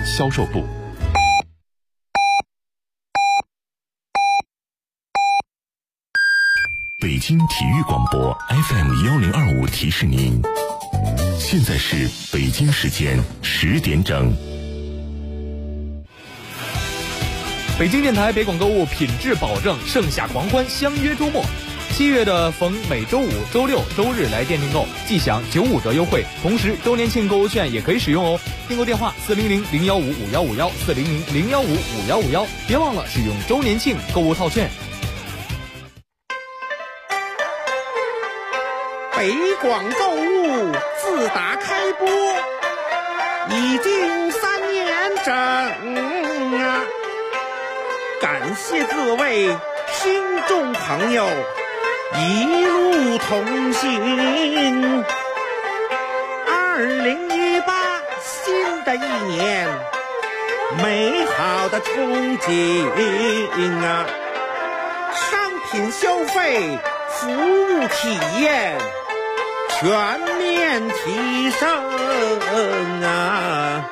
销售部。北京体育广播 FM1025 提示您，现在是北京时间10点整。 北京电台北广购物品质保证，盛夏狂欢，相约周末。7月的逢每周五、周六、周日来店订购，即享95折优惠，同时周年庆购物券也可以使用哦。订购电话400-015-5151 400-015-5151，别忘了使用周年庆购物套券。 北广购物自打开播已经3年整啊！感谢各位听众朋友一路同行。2018新的一年，美好的憧憬啊！商品消费，服务体验全面提升啊！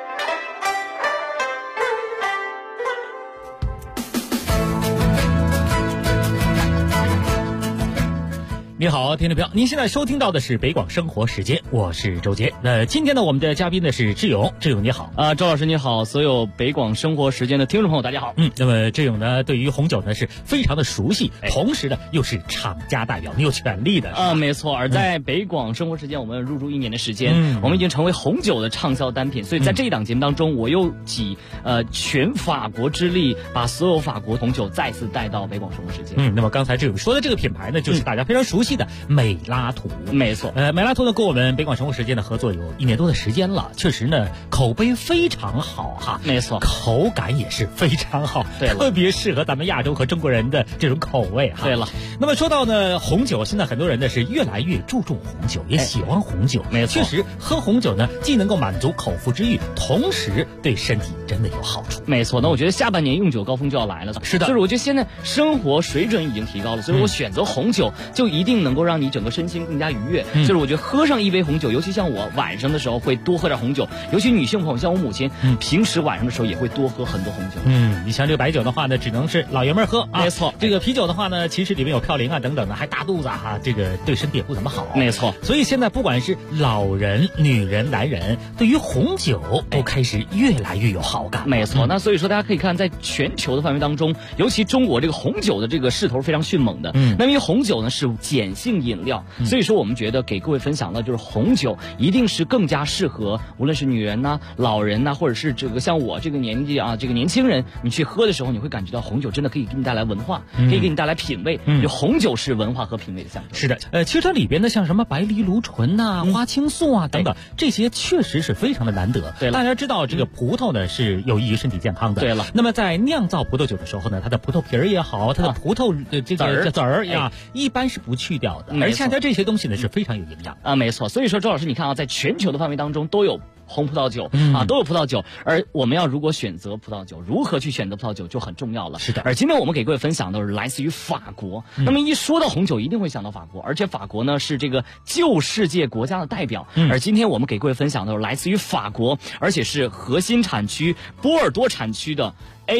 你好，听众朋友，您现在收听到的是北广生活时间，我是周杰。那今天呢，我们的嘉宾呢是志勇，志勇你好周老师你好，所有北广生活时间的听众朋友大家好。 那么志勇呢，对于红酒呢是非常的熟悉，同时呢又是厂家代表，你有权利的没错。而在北广生活时间，我们入驻1年的时间，我们已经成为红酒的畅销单品，所以在这一档节目当中，我又集全法国之力，把所有法国红酒再次带到北广生活时间。 那么刚才志勇说的这个品牌呢，就是大家非常熟悉的美拉图。 没错， 美拉图呢跟我们北广生活时间的合作有1年多的时间了，确实呢口碑非常好哈。 没错， 口感也是非常好， 对了， 特别适合咱们亚洲和中国人的这种口味哈。 对了， 那么说到呢红酒，现在很多人呢是越来越注重红酒，也喜欢红酒。 没错， 确实喝红酒呢既能够满足口腹之欲，同时对身体真的有好处。 没错，那我觉得下半年用酒高峰就要来了。 是的， 就是我觉得现在生活水准已经提高了，所以我选择红酒就一定能够让你整个身心更加愉悦。就是我觉得喝上一杯红酒，尤其像我晚上的时候会多喝点红酒，尤其女性朋友像我母亲，平时晚上的时候也会多喝很多红酒。 你像这个白酒的话呢，只能是老爷们儿喝啊。 没错， 这个啤酒的话呢，其实里面有嘌呤啊等等的，还大肚子哈，这个对身体也不怎么好。 没错， 所以现在不管是老人、女人、男人，对于红酒都开始越来越有好感。 没错，那所以说大家可以看，在全球的范围当中，尤其中国这个红酒的这个势头非常迅猛的。那因为红酒呢是碱性饮料，所以说我们觉得给各位分享的就是红酒一定是更加适合无论是女人呐、老人呐，或者是这个像我这个年纪啊，这个年轻人，你去喝的时候，你会感觉到红酒真的可以给你带来文化，可以给你带来品味。就红酒是文化和品味的象征。 是的，其实它里边的像什么白藜芦醇呐、花青素啊等等，这些确实是非常的难得。 对了， 大家知道这个葡萄呢是有益于身体健康的。 对了， 那么在酿造葡萄酒的时候呢，它的葡萄皮儿也好，它的葡萄这个籽儿呀，一般是不去掉的，而恰恰这些东西呢是非常有营养啊。没错，所以说周老师，你看啊，在全球的范围当中都有红葡萄酒都有葡萄酒，而我们要如果选择葡萄酒，如何去选择葡萄酒就很重要了。 是的， 而今天我们给各位分享的是来自于法国。那么一说到红酒，一定会想到法国，而且法国呢是这个旧世界国家的代表。而今天我们给各位分享的是来自于法国，而且是核心产区波尔多产区的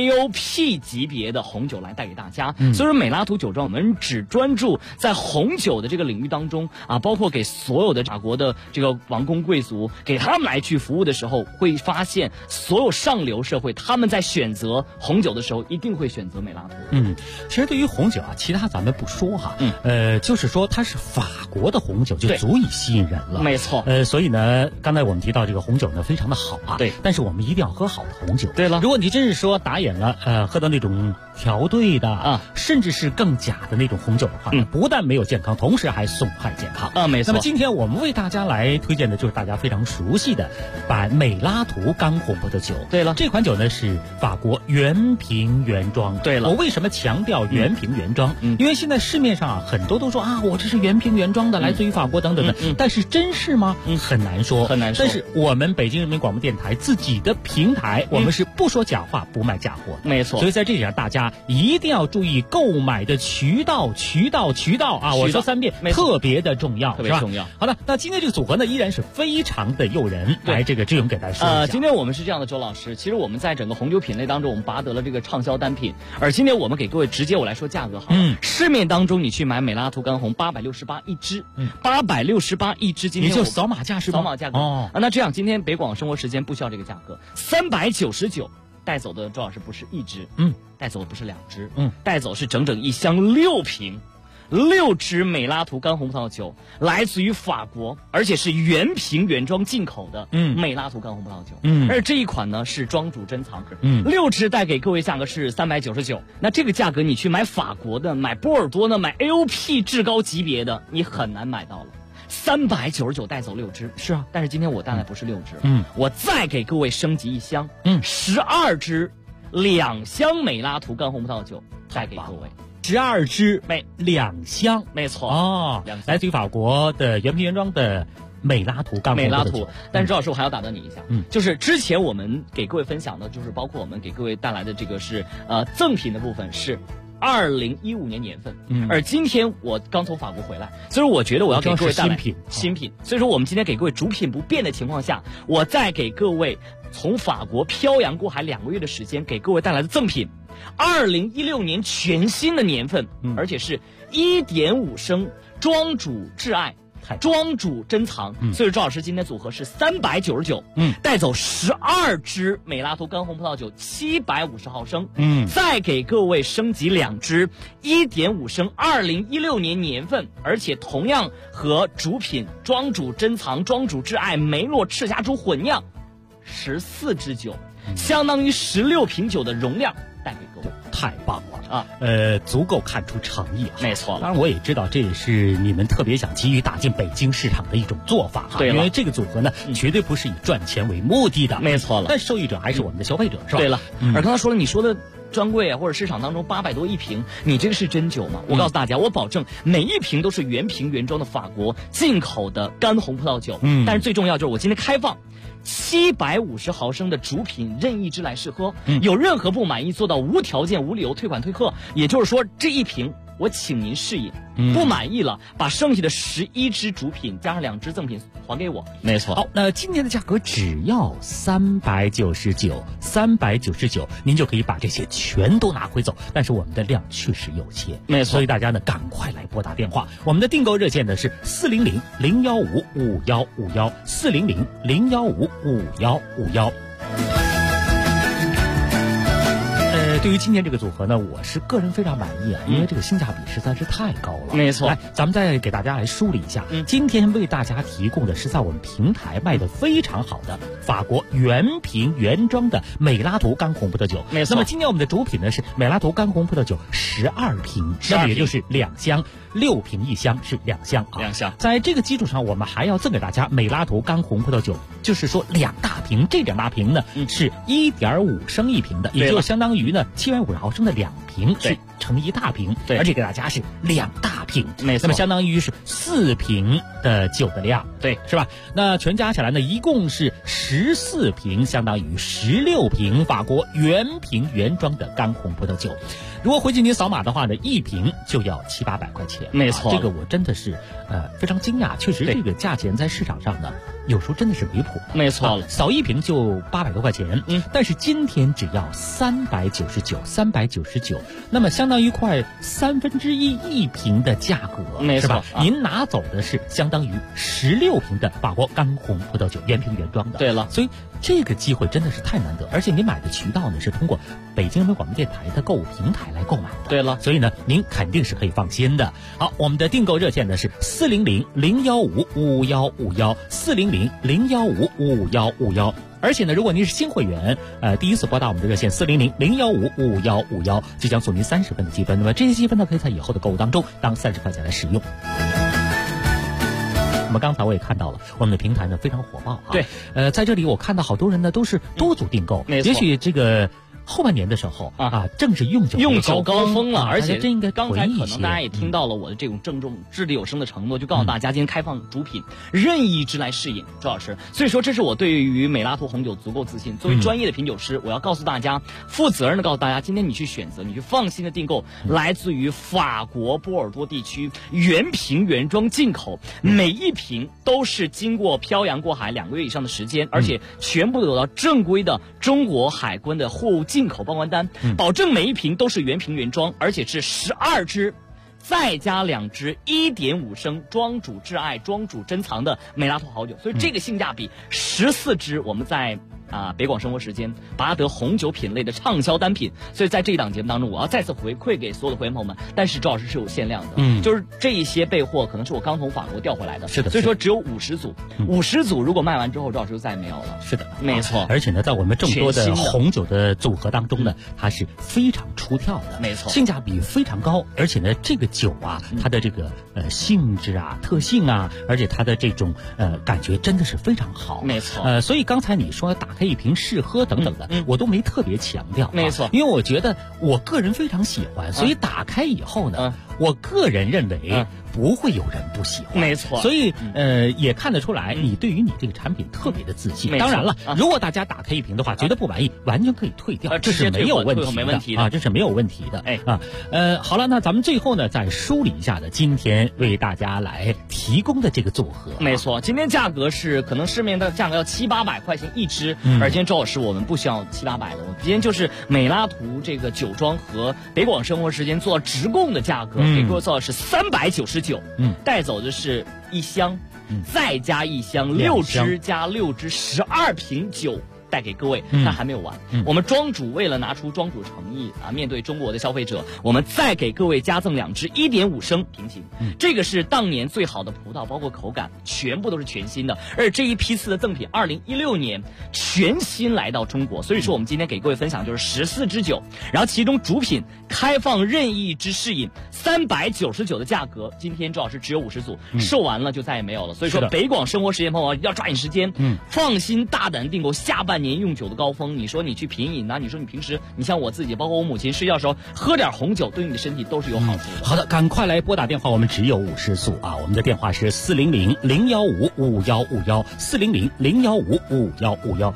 AOP 级别的红酒来带给大家。所以说美拉图酒庄我们只专注在红酒的这个领域当中啊，包括给所有的法国的这个王公贵族给他们来去服务的时候，会发现所有上流社会他们在选择红酒的时候一定会选择美拉图。 其实对于红酒啊，其他咱们不说哈，就是说它是法国的红酒就足以吸引人了。 没错， 所以呢，刚才我们提到这个红酒呢非常的好啊， 对， 但是我们一定要喝好的红酒。 对了， 如果你真是说打眼了，喝到那种调兑的啊，甚至是更假的那种红酒的话，不但没有健康，同时还损害健康啊。没错。 那么今天我们为大家来推荐的就是大家非常熟悉的美拉图干红葡萄酒。 对了， 这款酒呢是法国原瓶原装。 对了， 我为什么强调原瓶原装？因为现在市面上啊很多都说啊，我这是原瓶原装的，来自于法国等等的，但是真是吗？很难说， 很难说。 但是我们北京人民广播电台自己的平台，我们是不说假话，不卖假货。 没错。 所以在这里让大家家一定要注意购买的渠道啊！我说3遍，特别的重要， 特别重要。 好的，那今天这个组合呢，依然是非常的诱人。来，这个志勇给大家说一下。 今天我们是这样的，周老师，其实我们在整个红酒品类当中，我们拔得了这个畅销单品。而今天我们给各位直接我来说价格好了。市面当中你去买美拉图干红868一支，868一支，今天也就扫码价是吧？ 扫码价格哦。那这样，今天北广生活时间不需要这个价格，399。带走的周老师不是一支，带走的不是2支，带走是整整一箱6瓶，6支美拉图干红葡萄酒，来自于法国，而且是原瓶原装进口的，美拉图干红葡萄酒，而这一款呢是庄主珍藏，6支带给各位价格是399，那这个价格你去买法国的、买波尔多的、买 AOP 至高级别的，你很难买到了。399带走6支， 是啊， 但是今天我带来不是6支，我再给各位升级一箱，12支，2箱美拉图干红葡萄酒带给各位 ，12支2箱， 没错哦，来自于法国的原瓶原装的美拉图干红葡萄酒。 但是周老师我还要打断你一下，就是之前我们给各位分享的，就是包括我们给各位带来的这个是赠品的部分是2015年年份，而今天我刚从法国回来，所以我觉得我要给各位带来新品，所以说我们今天给各位主品不变的情况下，我再给各位从法国漂洋过海2个月的时间给各位带来的赠品，2016年全新的年份，而且是1.5升庄主挚爱。庄主珍藏，所以周老师今天组合是399，带走12支美拉图干红葡萄酒750毫升，再给各位升级2支1.5升2016年年份，而且同样和主品庄主珍藏、庄主挚爱梅洛赤霞珠混酿14支酒，相当于16瓶酒的容量带给各位， 太棒了啊！足够看出诚意啊， 没错。 当然我也知道这也是你们特别想急于打进北京市场的一种做法哈，因为这个组合呢，绝对不是以赚钱为目的的， 没错了。 但受益者还是我们的消费者，是吧？ 对了，而刚才说了，你说的专柜啊，或者市场当中800多一瓶，你这个是真酒吗？我告诉大家，我保证每一瓶都是原瓶原装的法国进口的干红葡萄酒。但是最重要就是我今天开放750毫升的主品任意支来试喝，有任何不满意做到无条件无理由退款退货，也就是说这一瓶我请您试饮，不满意了把剩下的11支主品加上2支赠品还给我。 没错。好，那今天的价格只要399，您就可以把这些全都拿回走。但是我们的量确实有限， 没错， 所以大家呢赶快来拨打电话。我们的订购热线呢是400-015-5151，400-015-5151。对于今天这个组合呢，我是个人非常满意啊，因为这个性价比实在是太高了。 没错， 来，咱们再给大家来梳理一下，今天为大家提供的是在我们平台卖的非常好的法国原瓶原装的美拉图干红葡萄酒。 没错。 那么今天我们的主品呢是美拉图干红葡萄酒12瓶，那么也就是2箱，6瓶1箱是2箱啊。 2箱。在这个基础上，我们还要赠给大家美拉图干红葡萄酒，就是说2大瓶，这2大瓶呢是1.5升一瓶的，也就相当于呢750毫升的2瓶是成1大瓶， 对， 而且给大家是2大瓶， 没错， 那么相当于是4瓶的酒的量， 对， 是吧？那全加起来呢，一共是14瓶，相当于16瓶法国原瓶原装的干红葡萄酒。如果回去您扫码的话呢，一瓶就要700-800块钱， 没错， 这个我真的是非常惊讶，确实这个价钱在市场上呢，有时候真的是离谱的， 没错了， 扫一瓶就800多块钱，但是今天只要399，那么相当于快1/3一瓶的价格， 没错， 是吧？您拿走的是相当于16瓶的法国干红葡萄酒，原瓶原装的。 对了， 所以这个机会真的是太难得，而且您买的渠道呢是通过北京人民广播电台的购物平台来购买的。 对了， 所以呢您肯定是可以放心的。好，我们的订购热线呢是400-015-5151，400-015-5151。而且呢，如果您是新会员，第一次拨打我们的热线400-015-5151，即将送您30分的积分。那么这些积分呢，可以在以后的购物当中当30块钱来使用。那么刚才我也看到了，我们的平台呢非常火爆啊。 对， 在这里我看到好多人呢都是多组订购， 没错， 也许这个后半年的时候正是用酒高峰了，而且真应该刚才可能大家也听到了我的这种郑重掷地有声的承诺，就告诉大家今天开放主品任意一支来试饮，周老师。所以说这是我对于美拉图红酒足够自信。作为专业的品酒师，我要告诉大家，负责任的告诉大家，今天你去选择，你去放心的订购来自于法国波尔多地区原瓶原装进口，每一瓶都是经过漂洋过海2个月以上的时间，而且全部得到正规的中国海关的货物进口报关单，保证每一瓶都是原瓶原装，而且是12支再加2支1.5升庄主挚爱庄主珍藏的美拉图好酒，所以这个性价比14支我们在北广生活时间拔得红酒品类的畅销单品。所以在这一档节目当中，我要再次回馈给所有的会员朋友们，但是周老师是有限量的，就是这一些备货可能是我刚从法国调回来的， 是的， 所以说只有50组，50组如果卖完之后，周老师就再也没有了。 是的， 没错。 而且呢，在我们众多的红酒的组合当中呢，它是非常出挑的， 没错， 性价比非常高，而且呢，这个酒它的这个性质特性而且它的这种感觉真的是非常好， 没错。 所以刚才你说打开一瓶试喝等等的，我都没特别强调， 没错， 因为我觉得我个人非常喜欢，所以打开以后呢，我个人认为不会有人不喜欢， 没错。 所以也看得出来你对于你这个产品特别的自信。当然了，如果大家打开一瓶的话觉得不满意，完全可以退掉，这是没有问题的，这是没有问题的。好了，那咱们最后呢再梳理一下今天为大家来提供的这个组合。 没错，今天价格是可能市面的价格要700-800块钱一支，而今天周老师我们不需要700-800的，我们今天就是美拉图这个酒庄和北广生活时间做直供的价格，给各位做的是399，带走的是1箱，再加1箱，6支加6支，12瓶酒带给各位，但还没有完。我们庄主为了拿出庄主诚意面对中国的消费者，我们再给各位加赠2支1.5升瓶型。这个是当年最好的葡萄，包括口感全部都是全新的。而这一批次的赠品，2016年全新来到中国，所以说我们今天给各位分享就是14支酒，然后其中主品开放任意之试饮，399的价格，今天周老师只有50组，售完了就再也没有了。所以说北广生活时间朋友要抓紧时间，放心大胆订购下半年用酒的高峰。你说你去品饮你说你平时你像我自己，包括我母亲睡觉的时候喝点红酒，对你的身体都是有好处的。 好的，赶快来拨打电话，我们只有50组我们的电话是400-015-5151，400-015-5151。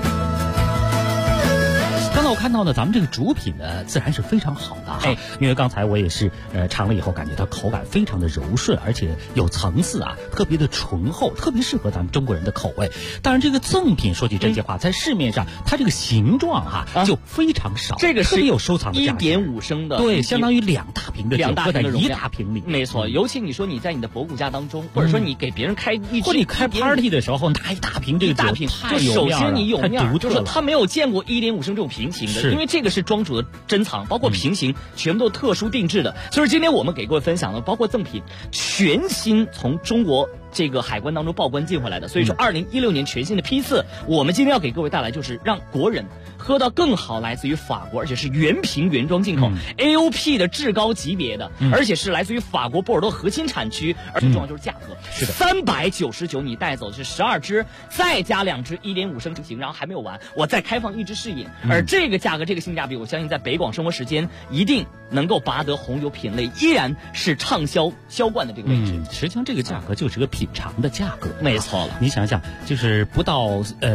刚才我看到呢，咱们这个主品呢，自然是非常好的因为刚才我也是尝了以后，感觉它口感非常的柔顺，而且有层次特别的醇厚，特别适合咱们中国人的口味。当然，这个赠品说句真心话，在市面上它这个形状就非常少， 这个是特别有收藏的价值 ，1.5升的， 对，相当于2大瓶的酒搁在1大瓶里， 没错。尤其你说你在你的博古家当中，或者说你给别人开一支， 或者你开 party 的时候拿1大瓶这个酒， 就首先你有面儿，就是他没有见过1.5升这种瓶型的，因为这个是庄主的珍藏，包括瓶型全部都特殊定制的。所以今天我们给各位分享的，包括赠品全新从中国这个海关当中报关进回来的。所以说2016年全新的批次，我们今天要给各位带来就是让国人喝到更好来自于法国，而且是原瓶原装进口AOP 的至高级别的，而且是来自于法国波尔多核心产区，而且重要就是价格是的 ，399你带走的是12支，再加2支1.5升瓶型，然后还没有完，我再开放1支试饮，而这个价格这个性价比，我相信在北广生活时间一定能够拔得红酒品类依然是畅销销冠的这个位置。 实际上这个价格就是个品尝的价格， 没错了。 你想想，就是不到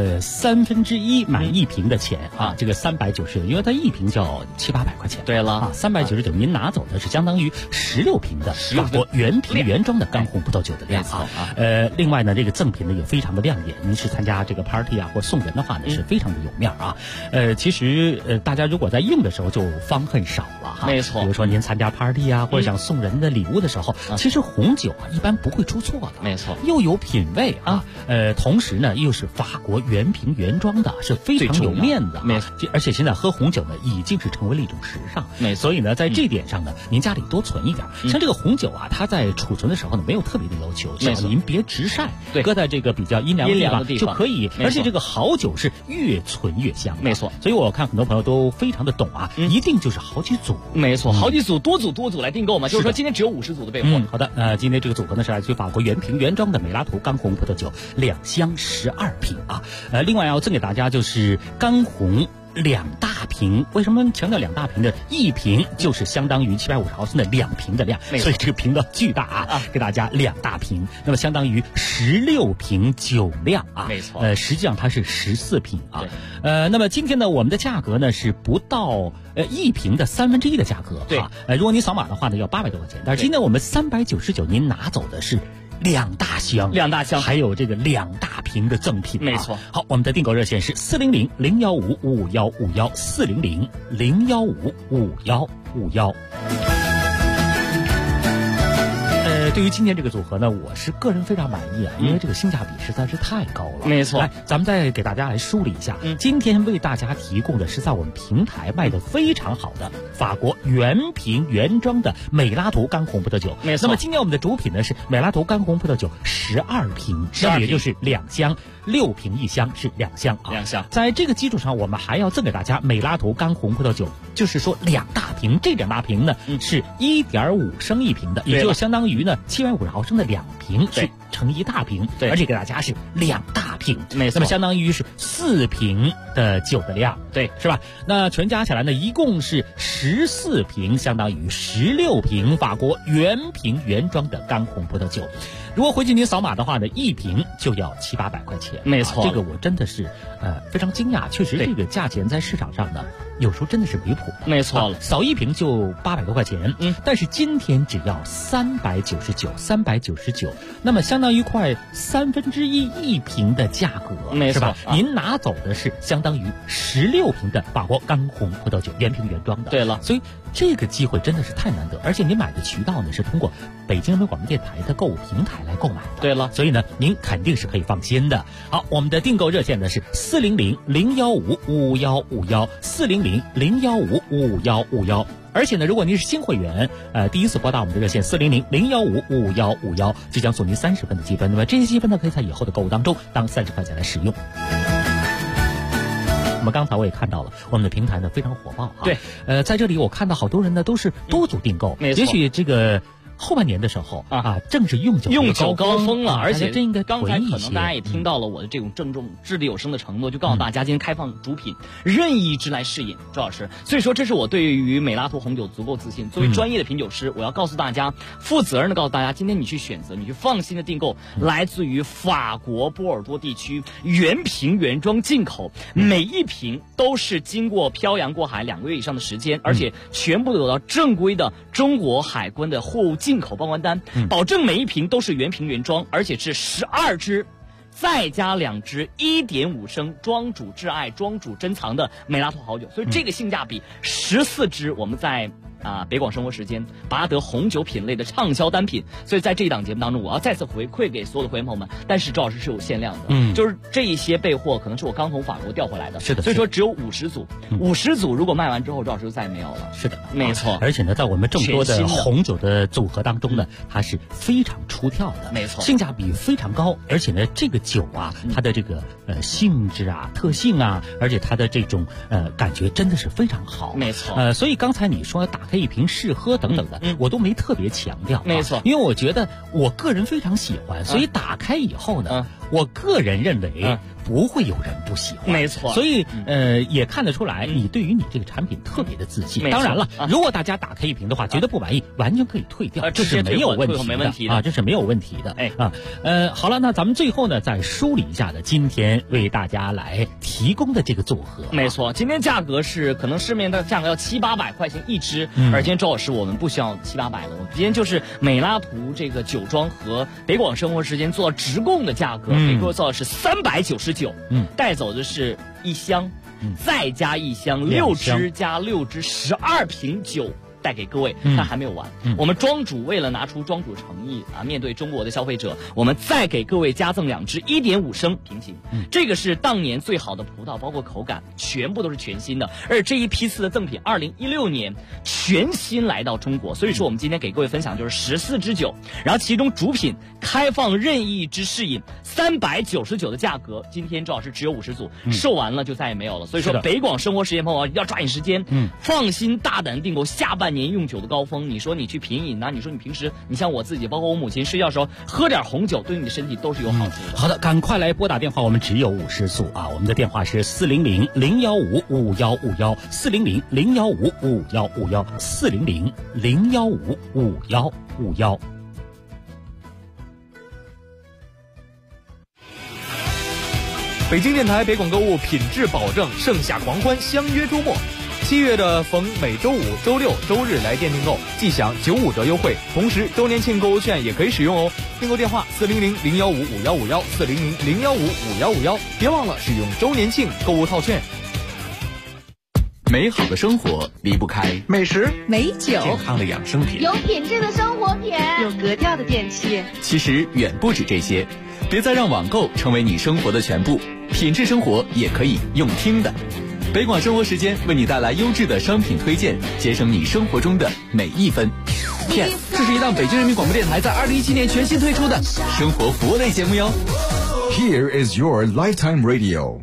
1/3买一瓶的钱这个390，因为它一瓶就要700-800块钱。 对了 399，您拿走的是相当于16瓶的法国原瓶原装的干红葡萄酒的量另外呢，这个赠品呢也非常的亮眼，您是参加这个 party或送人的话呢，是非常的有面其实大家如果在应的时候就方恨少了没错。 比如说您参加 party 或者想送人的礼物的时候，其实红酒一般不会出错的， 没错， 又有品味同时呢又是法国原瓶原装的，是非常有面子没错。 而且现在喝红酒呢已经是成为了一种时尚， 没错。 所以呢在这点上呢，您家里多存一点。像这个红酒它在储存的时候呢没有特别的要求，只要您别直晒，搁在这个比较阴凉的地方就可以。而且这个好酒是越存越香， 没错。 所以我看很多朋友都非常的懂一定就是好几组， 没错，好几组，多组来订购嘛。就是说今天只有50组的备货。 好的，今天这个组合呢是来自于法国原瓶原装的美拉图干红葡萄酒2箱12瓶另外要赠给大家就是干红 2大瓶。为什么强调2大瓶呢？一瓶就是相当于750毫升的2瓶的量，所以这个瓶子巨大啊，给大家2大瓶，那么相当于16瓶酒量啊。 没错， 实际上它是14瓶啊。那么今天呢，我们的价格呢是不到一瓶的1/3的价格。 对啊，如果你扫码的话呢，要800多块钱，但是今天我们399，您拿走的是2大箱，还有这个2大瓶的赠品。 没错。 好，我们的订购热线是400-015-5151，400-015-5151。对于今天这个组合呢，我是个人非常满意啊，因为这个性价比实在是太高了。 没错， 来，咱们再给大家来梳理一下，今天为大家提供的是在我们平台卖的非常好的法国原瓶原装的美拉图干红葡萄酒。 没错。 那么今天我们的主品呢是美拉图干红葡萄酒12瓶，那么也就是2箱，6瓶1箱是2箱啊。 2箱。 在这个基础上，我们还要赠给大家美拉图干红葡萄酒，就是说2大瓶，这2大瓶呢是1.5升1瓶的，也就相当于呢750毫升的2瓶是成1大瓶，而且给大家是2大瓶， 没错， 那么相当于是4瓶的酒的量， 对， 是吧？那全加起来呢，一共是14瓶，相当于16瓶法国原瓶原装的干红葡萄酒。如果回去您扫码的话呢，一瓶就要700-800块钱， 没错， 这个我真的是非常惊讶，确实这个价钱在市场上呢，有时候真的是离谱的， 没错了， 扫一瓶就800多块钱，但是今天只要399，那么相当于快1/3一瓶的价格， 没错， 是吧？您拿走的是相当于16瓶的法国干红葡萄酒，原瓶原装的。 对了， 所以这个机会真的是太难得，而且您买的渠道呢是通过北京人民广播电台的购物平台来购买的。 对了， 所以呢，您肯定是可以放心的。好，我们的订购热线呢是400-015-5151，400-015-5151。而且呢，如果您是新会员，第一次拨打我们的热线400-015-5151，即将送您30分的积分。那么这些积分呢，可以在以后的购物当中当30块钱来使用。那么刚才我也看到了，我们的平台呢非常火爆啊。 对， 在这里我看到好多人呢都是多组订购， 没错， 也许这个后半年的时候正是用酒高峰了，而且这应该刚才可能大家也听到了我的这种郑重掷地有声的承诺，就告诉大家今天开放主品任意之来试饮，周老师。所以说这是我对于美拉图红酒足够自信。作为专业的品酒师，我要告诉大家，负责任的告诉大家，今天你去选择，你去放心的订购，来自于法国波尔多地区原瓶原装进口，每一瓶都是经过漂洋过海2个月以上的时间，而且全部都有到正规的中国海关的货物进口报关单，保证每一瓶都是原瓶原装，而且是12支再加2支1.5升庄主挚爱庄主珍藏的美拉图好酒，所以这个性价比14支我们在北广生活时间拔得红酒品类的畅销单品。所以在这一档节目当中，我要再次回馈给所有的会员朋友们，但是周老师是有限量的，就是这一些备货可能是我刚从法国调回来的， 是的， 所以说只有50组，50组如果卖完之后，周老师就再也没有了。 是的， 没错。 而且呢，在我们这么多的红酒的组合当中呢，它是非常出挑的， 没错， 性价比非常高，而且呢，这个酒啊，它的这个性质啊、特性啊，而且它的这种感觉真的是非常好， 没错。 所以刚才你说打开一瓶试喝等等的，我都没特别强调， 没错， 因为我觉得我个人非常喜欢，所以打开以后呢，我个人认为不会有人不喜欢， 没错。 所以也看得出来，你对于你这个产品特别的自信。当然了，如果大家打开一瓶的话，觉得不满意，完全可以退掉，这是没有问题的，这是没有问题的。好了，那咱们最后呢，再梳理一下呢，今天为大家来提供的这个组合， 没错，今天价格是可能市面的价格要700-800块钱一支，而今天周老师我们不需要700-800的，我们今天就是美拉图这个酒庄和北广生活时间做直供的价格，给各位做的是399，带走的是1箱，再加1箱，6支加6支，12瓶酒带给各位，但还没有完。我们庄主为了拿出庄主诚意面对中国的消费者，我们再给各位加赠2支1.5升瓶型。这个是当年最好的葡萄，包括口感全部都是全新的。而这一批次的赠品，2016年全新来到中国，所以说我们今天给各位分享就是14支酒，然后其中主品开放任意之试饮，399的价格，今天周老师只有50组，售完了就再也没有了。所以说北广生活时间朋友要抓紧时间，放心大胆订购，下半万年用酒的高峰，你说你去品饮你说你平时你像我自己，包括我母亲睡觉的时候喝点红酒，对你的身体都是有好处的。 好的，赶快来拨打电话，我们只有50速啊，我们的电话是400-015-5151，400-015-5151，400-015-5151。 北京电台北广购物品质保证，盛夏狂欢，相约周末。7月的逢每周五、周六、周日来店订购，即享95折优惠，同时周年庆购物券也可以使用哦。订购电话400-015-5151，400-015-5151，别忘了使用周年庆购物套券。 美好的生活离不开美食、 美酒、 健康的养生品， 有品质的生活品， 有格调的电器。 其实远不止这些，别再让网购成为你生活的全部，品质生活也可以用听的。北广生活时间为你带来优质的商品推荐，节省你生活中的每一分。片，这是一档北京人民广播电台在2017年全新推出的生活服务类节目哟。 Here is your lifetime radio。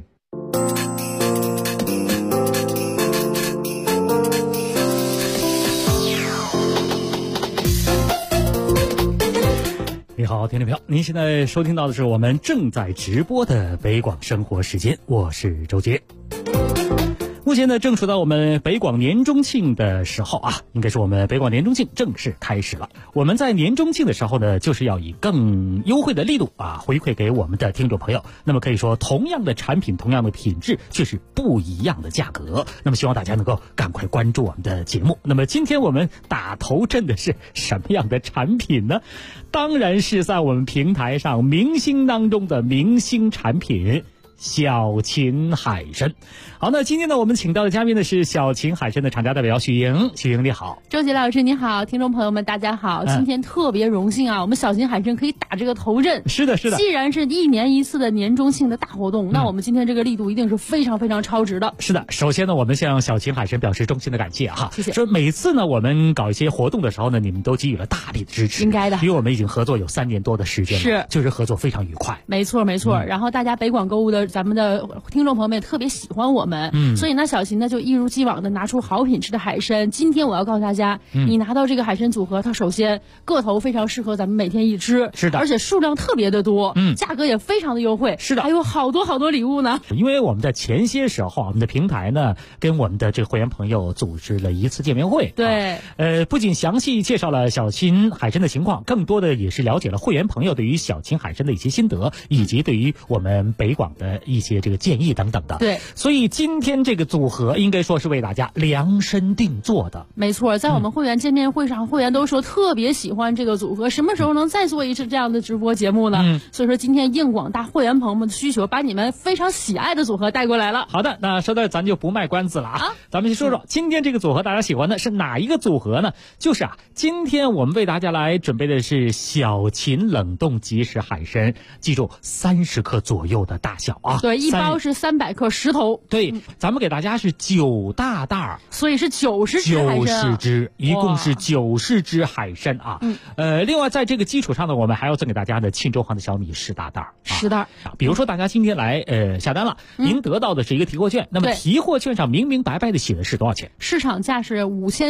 你好，听众朋友，您现在收听到的是我们正在直播的北广生活时间，我是周杰。目前呢，正处到我们北广年中庆的时候啊，应该是我们北广年中庆正式开始了。我们在年中庆的时候呢，就是要以更优惠的力度啊，回馈给我们的听众朋友。那么可以说，同样的产品，同样的品质，却是不一样的价格。那么希望大家能够赶快关注我们的节目。那么今天我们打头阵的是什么样的产品呢？当然是在我们平台上明星当中的明星产品。小秦海参。好，那今天呢，我们请到的嘉宾呢是小秦海参的厂家代表许莹。许莹你好。 周杰老师你好，听众朋友们大家好，今天特别荣幸啊，我们小秦海参可以打这个头阵。 是的，是的。 既然是1年1次的年中庆的大活动，那我们今天这个力度一定是非常非常超值的。 是的，首先呢，我们向小秦海参表示衷心的感谢哈， 谢谢。 说每次呢，我们搞一些活动的时候呢，你们都给予了大力的支持， 应该的， 因为我们已经合作有3年多的时间了， 是， 就是合作非常愉快。 没错没错。然后大家北广购物的咱们的听众朋友们也特别喜欢我们，所以呢，小秦呢就一如既往的拿出好品质的海参。今天我要告诉大家，你拿到这个海参组合，它首先个头非常适合咱们每天一吃， 是的， 而且数量特别的多，价格也非常的优惠， 是的， 还有好多好多礼物呢。 因为我们在前些时候，我们的平台呢跟我们的这个会员朋友组织了一次见面会， 对， 不仅详细介绍了小秦海参的情况，更多的也是了解了会员朋友对于小秦海参的一些心得，以及对于我们北广的一些这个建议等等的。 对， 所以今天这个组合应该说是为大家量身定做的。 没错，在我们会员见面会上，会员都说特别喜欢这个组合，什么时候能再做一次这样的直播节目呢？所以说今天应广大会员朋友们的需求，把你们非常喜爱的组合带过来了。 好的，那说到咱就不卖关子了啊，咱们先说说今天这个组合大家喜欢的是哪一个组合呢？就是今天我们为大家来准备的是小秦冷冻即食海参，记住30克左右的大小啊。 对，一包是300克10头。 对，咱们给大家是9大袋， 所以是90只海参，90 只，一共是90只海参啊。另外在这个基础上呢，我们还要赠给大家的庆州黄的小米10大袋 ，10袋。 比如说大家今天来下单了，您得到的是一个提货券，那么提货券上明明白白的写的是多少钱？ 市场价是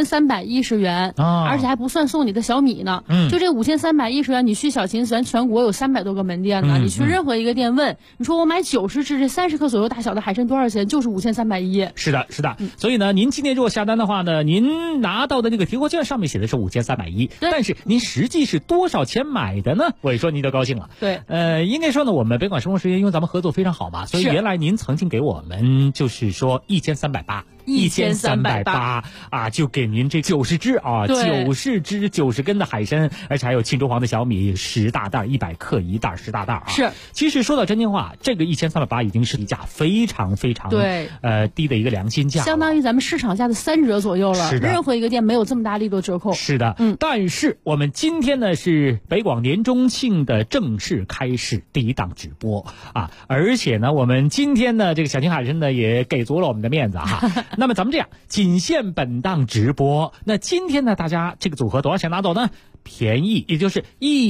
5310元，而且还不算送你的小米呢。就这5310元，你去小秦咱全国有300多个门店呢，你去任何一个店问，你说我买90只这30克左右大小的海参多少钱？就是5310。 是的，是的。所以呢，您今天如果下单的话呢，您拿到的那个提货券上面写的是5310，但是您实际是多少钱买的呢？我一说您就高兴了。 对， 应该说呢，我们北广生活时间因为咱们合作非常好嘛，所以原来您曾经给我们就是说1380啊，就给您这90只啊，90只90根的海参，而且还有庆州黄的小米10大袋，100克一袋10大袋啊。 是， 其实说到真心话，这个1380已经是一价非常非常低的一个良心价， 相当于咱们市场价的3折左右了。任何一个店没有这么大力度折扣。 是的，但是我们今天呢是北广年中庆的正式开始第一档直播啊，而且呢我们今天呢这个小秦海参呢也给足了我们的面子哈。那么咱们这样，仅限本档直播。那今天呢大家这个组合多少钱拿走呢？ 便宜，也就是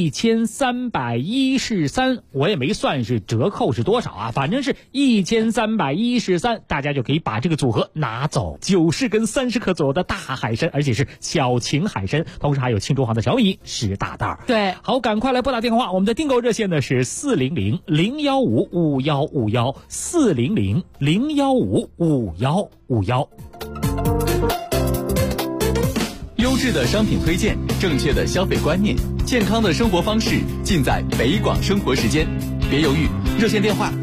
1313，我也没算是折扣是多少啊，反正是1313，大家就可以把这个组合拿走，90根30克左右的大海参，而且是小秦海参，同时还有庆中黄的小米10大袋。 对， 好，赶快来拨打电话，我们的订购热线呢是400-015-5151，400-015-5151。 优质的商品推荐，正确的消费观念，健康的生活方式，尽在北广生活时间。别犹豫，热线电话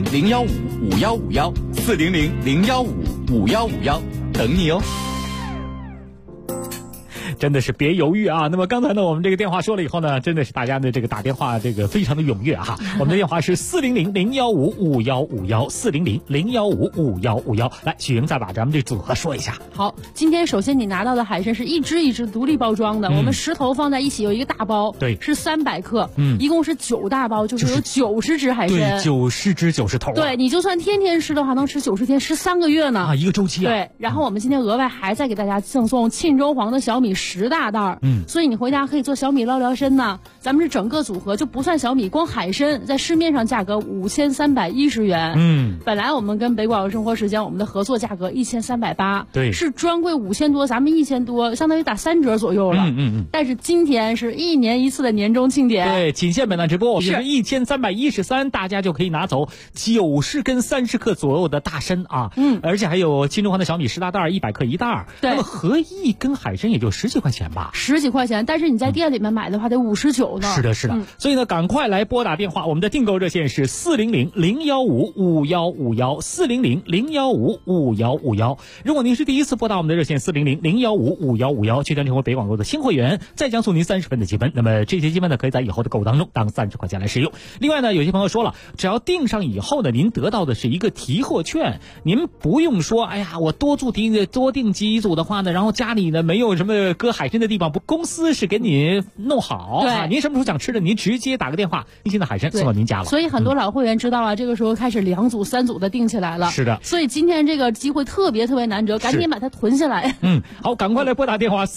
400-015-5151，400-015-5151，等你哦。 真的是别犹豫啊！那么刚才呢，我们这个电话说了以后呢，真的是大家的这个打电话这个非常的踊跃哈。我们的电话是400-015-5151，400-015-5151。来，许莹再把咱们这组合说一下。 好，今天首先你拿到的海参是一只一只独立包装的，我们10头放在一起有一个大包， 对， 是300克，一共是9大包，就是有90只海参， 对，90只90头， 对，你就算天天吃的话，能吃90天，13个月呢啊，一个周期啊。 对，然后我们今天额外还再给大家赠送沁州黄的小米10大袋，所以你回家可以做小米捞聊参呐。咱们是整个组合就不算小米，光海参在市面上价格5310元，本来我们跟北广生活时间我们的合作价格1380， 对， 是专柜5000多，咱们1000多，相当于打3折左右了，但是今天是1年1次的年终庆典， 对，仅限本档直播，我们是1313，大家就可以拿走90根30克左右的大参啊，而且还有沁州黄的小米10大袋，100克1袋，那么合一根海参也就10几块钱吧 ，10几块钱，但是你在店里面买的话得59呢。 是的，是的，所以呢，赶快来拨打电话，我们的订购热线是400-015-5151，400-015-5151。如果您是第一次拨打我们的热线400-015-5151，去将成为北广购的新会员，再将送您30分的积分。那么这些积分呢，可以在以后的购物当中当30块钱来使用。另外呢，有些朋友说了，只要订上以后呢，您得到的是一个提货券，您不用说，哎呀，我多订几组的话呢，然后家里呢没有什么搁海参的地方，不，公司是给你弄好， 对， 您什么时候想吃的，您直接打个电话，新鲜的海参送到您家了。 所以很多老会员知道啊，这个时候开始2组3组的订起来了。 是的， 所以今天这个机会特别难得，赶紧把它囤下来。 好，赶快来拨打电话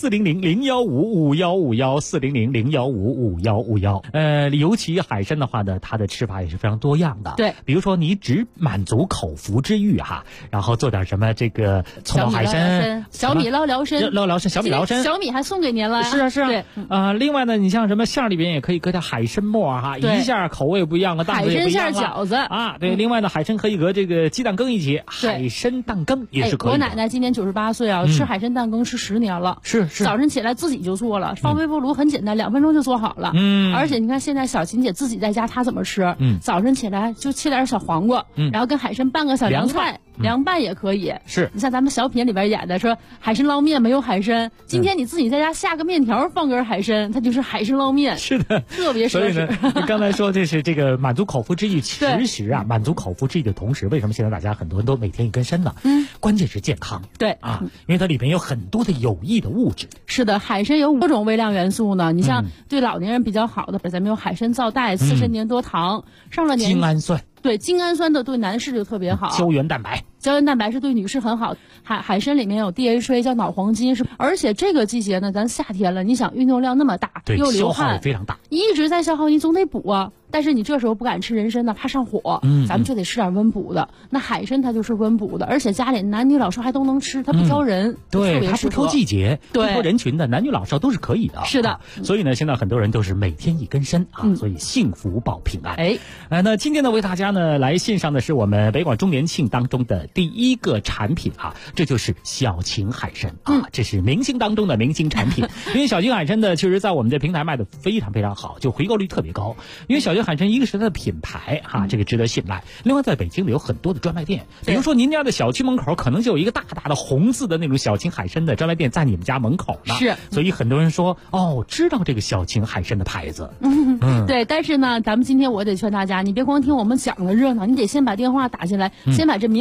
400-015-5151，400-015-5151。尤其海参的话呢，它的吃法也是非常多样的。 对， 比如说你只满足口腹之欲哈，然后做点什么这个葱爆海参、 小米捞聊参、 小米捞参， 小米还送给您了。 是啊。 对， 另外呢，你像什么馅里边也可以搁点海参末哈，一下口味不一样，档次也不一样了。 海参馅饺子啊，对。另外呢，海参可以和这个鸡蛋羹一起，海参蛋羹也是可以的。 我奶奶今年98岁啊，吃海参蛋羹吃10年了。 是。 早晨起来自己就做了，放微波炉很简单，2分钟就做好了。而且你看现在小琴姐自己在家她怎么吃？早晨起来就切点小黄瓜，然后跟海参拌个小凉菜。凉拌也可以， 是你像咱们小品里边演的说海参捞面没有海参，今天你自己在家下个面条放根海参，它就是海参捞面。 是的， 特别适合。 所以呢，你刚才说这是这个满足口腹之欲，其实啊，满足口腹之欲的同时，为什么现在大家很多人都每天一根参呢？关键是健康。 对啊，因为它里边有很多的有益的物质。 是的，海参有5种微量元素呢。你像对老年人比较好的，咱们有海参皂苷、刺参粘多糖，上了年精氨酸。 对，精氨酸的对男士就特别好， 胶原蛋白是对女士很好。海参里面有 DHA 叫脑黄金，而且这个季节呢，咱夏天了，你想运动量那么大，又流汗， 消耗也非常大， 一直在消耗，你总得补啊。但是你这时候不敢吃人参呢，怕上火，咱们就得吃点温补的。那海参它就是温补的，而且家里男女老少还都能吃，它不挑人， 对，它不挑季节， 对， 不挑人群的，男女老少都是可以的。 是的， 所以呢，现在很多人都是每天一根参啊，所以幸福保平安。那今天呢，为大家呢来献上的是我们北广周年庆当中的第一个产品啊，这就是小秦海参啊，这是明星当中的明星产品。因为小秦海参呢，确实在我们的平台卖的非常非常好，就回购率特别高。因为小秦海参一个是它的品牌哈，这个值得信赖。另外，在北京呢有很多的专卖店，比如说您家的小区门口可能就有一个大大的红字的那种小秦海参的专卖店在你们家门口呢。 是， 所以很多人说知道这个小秦海参的牌子。 对，但是呢，咱们今天我得劝大家，你别光听我们讲的热闹，你得先把电话打进来，先把这名额给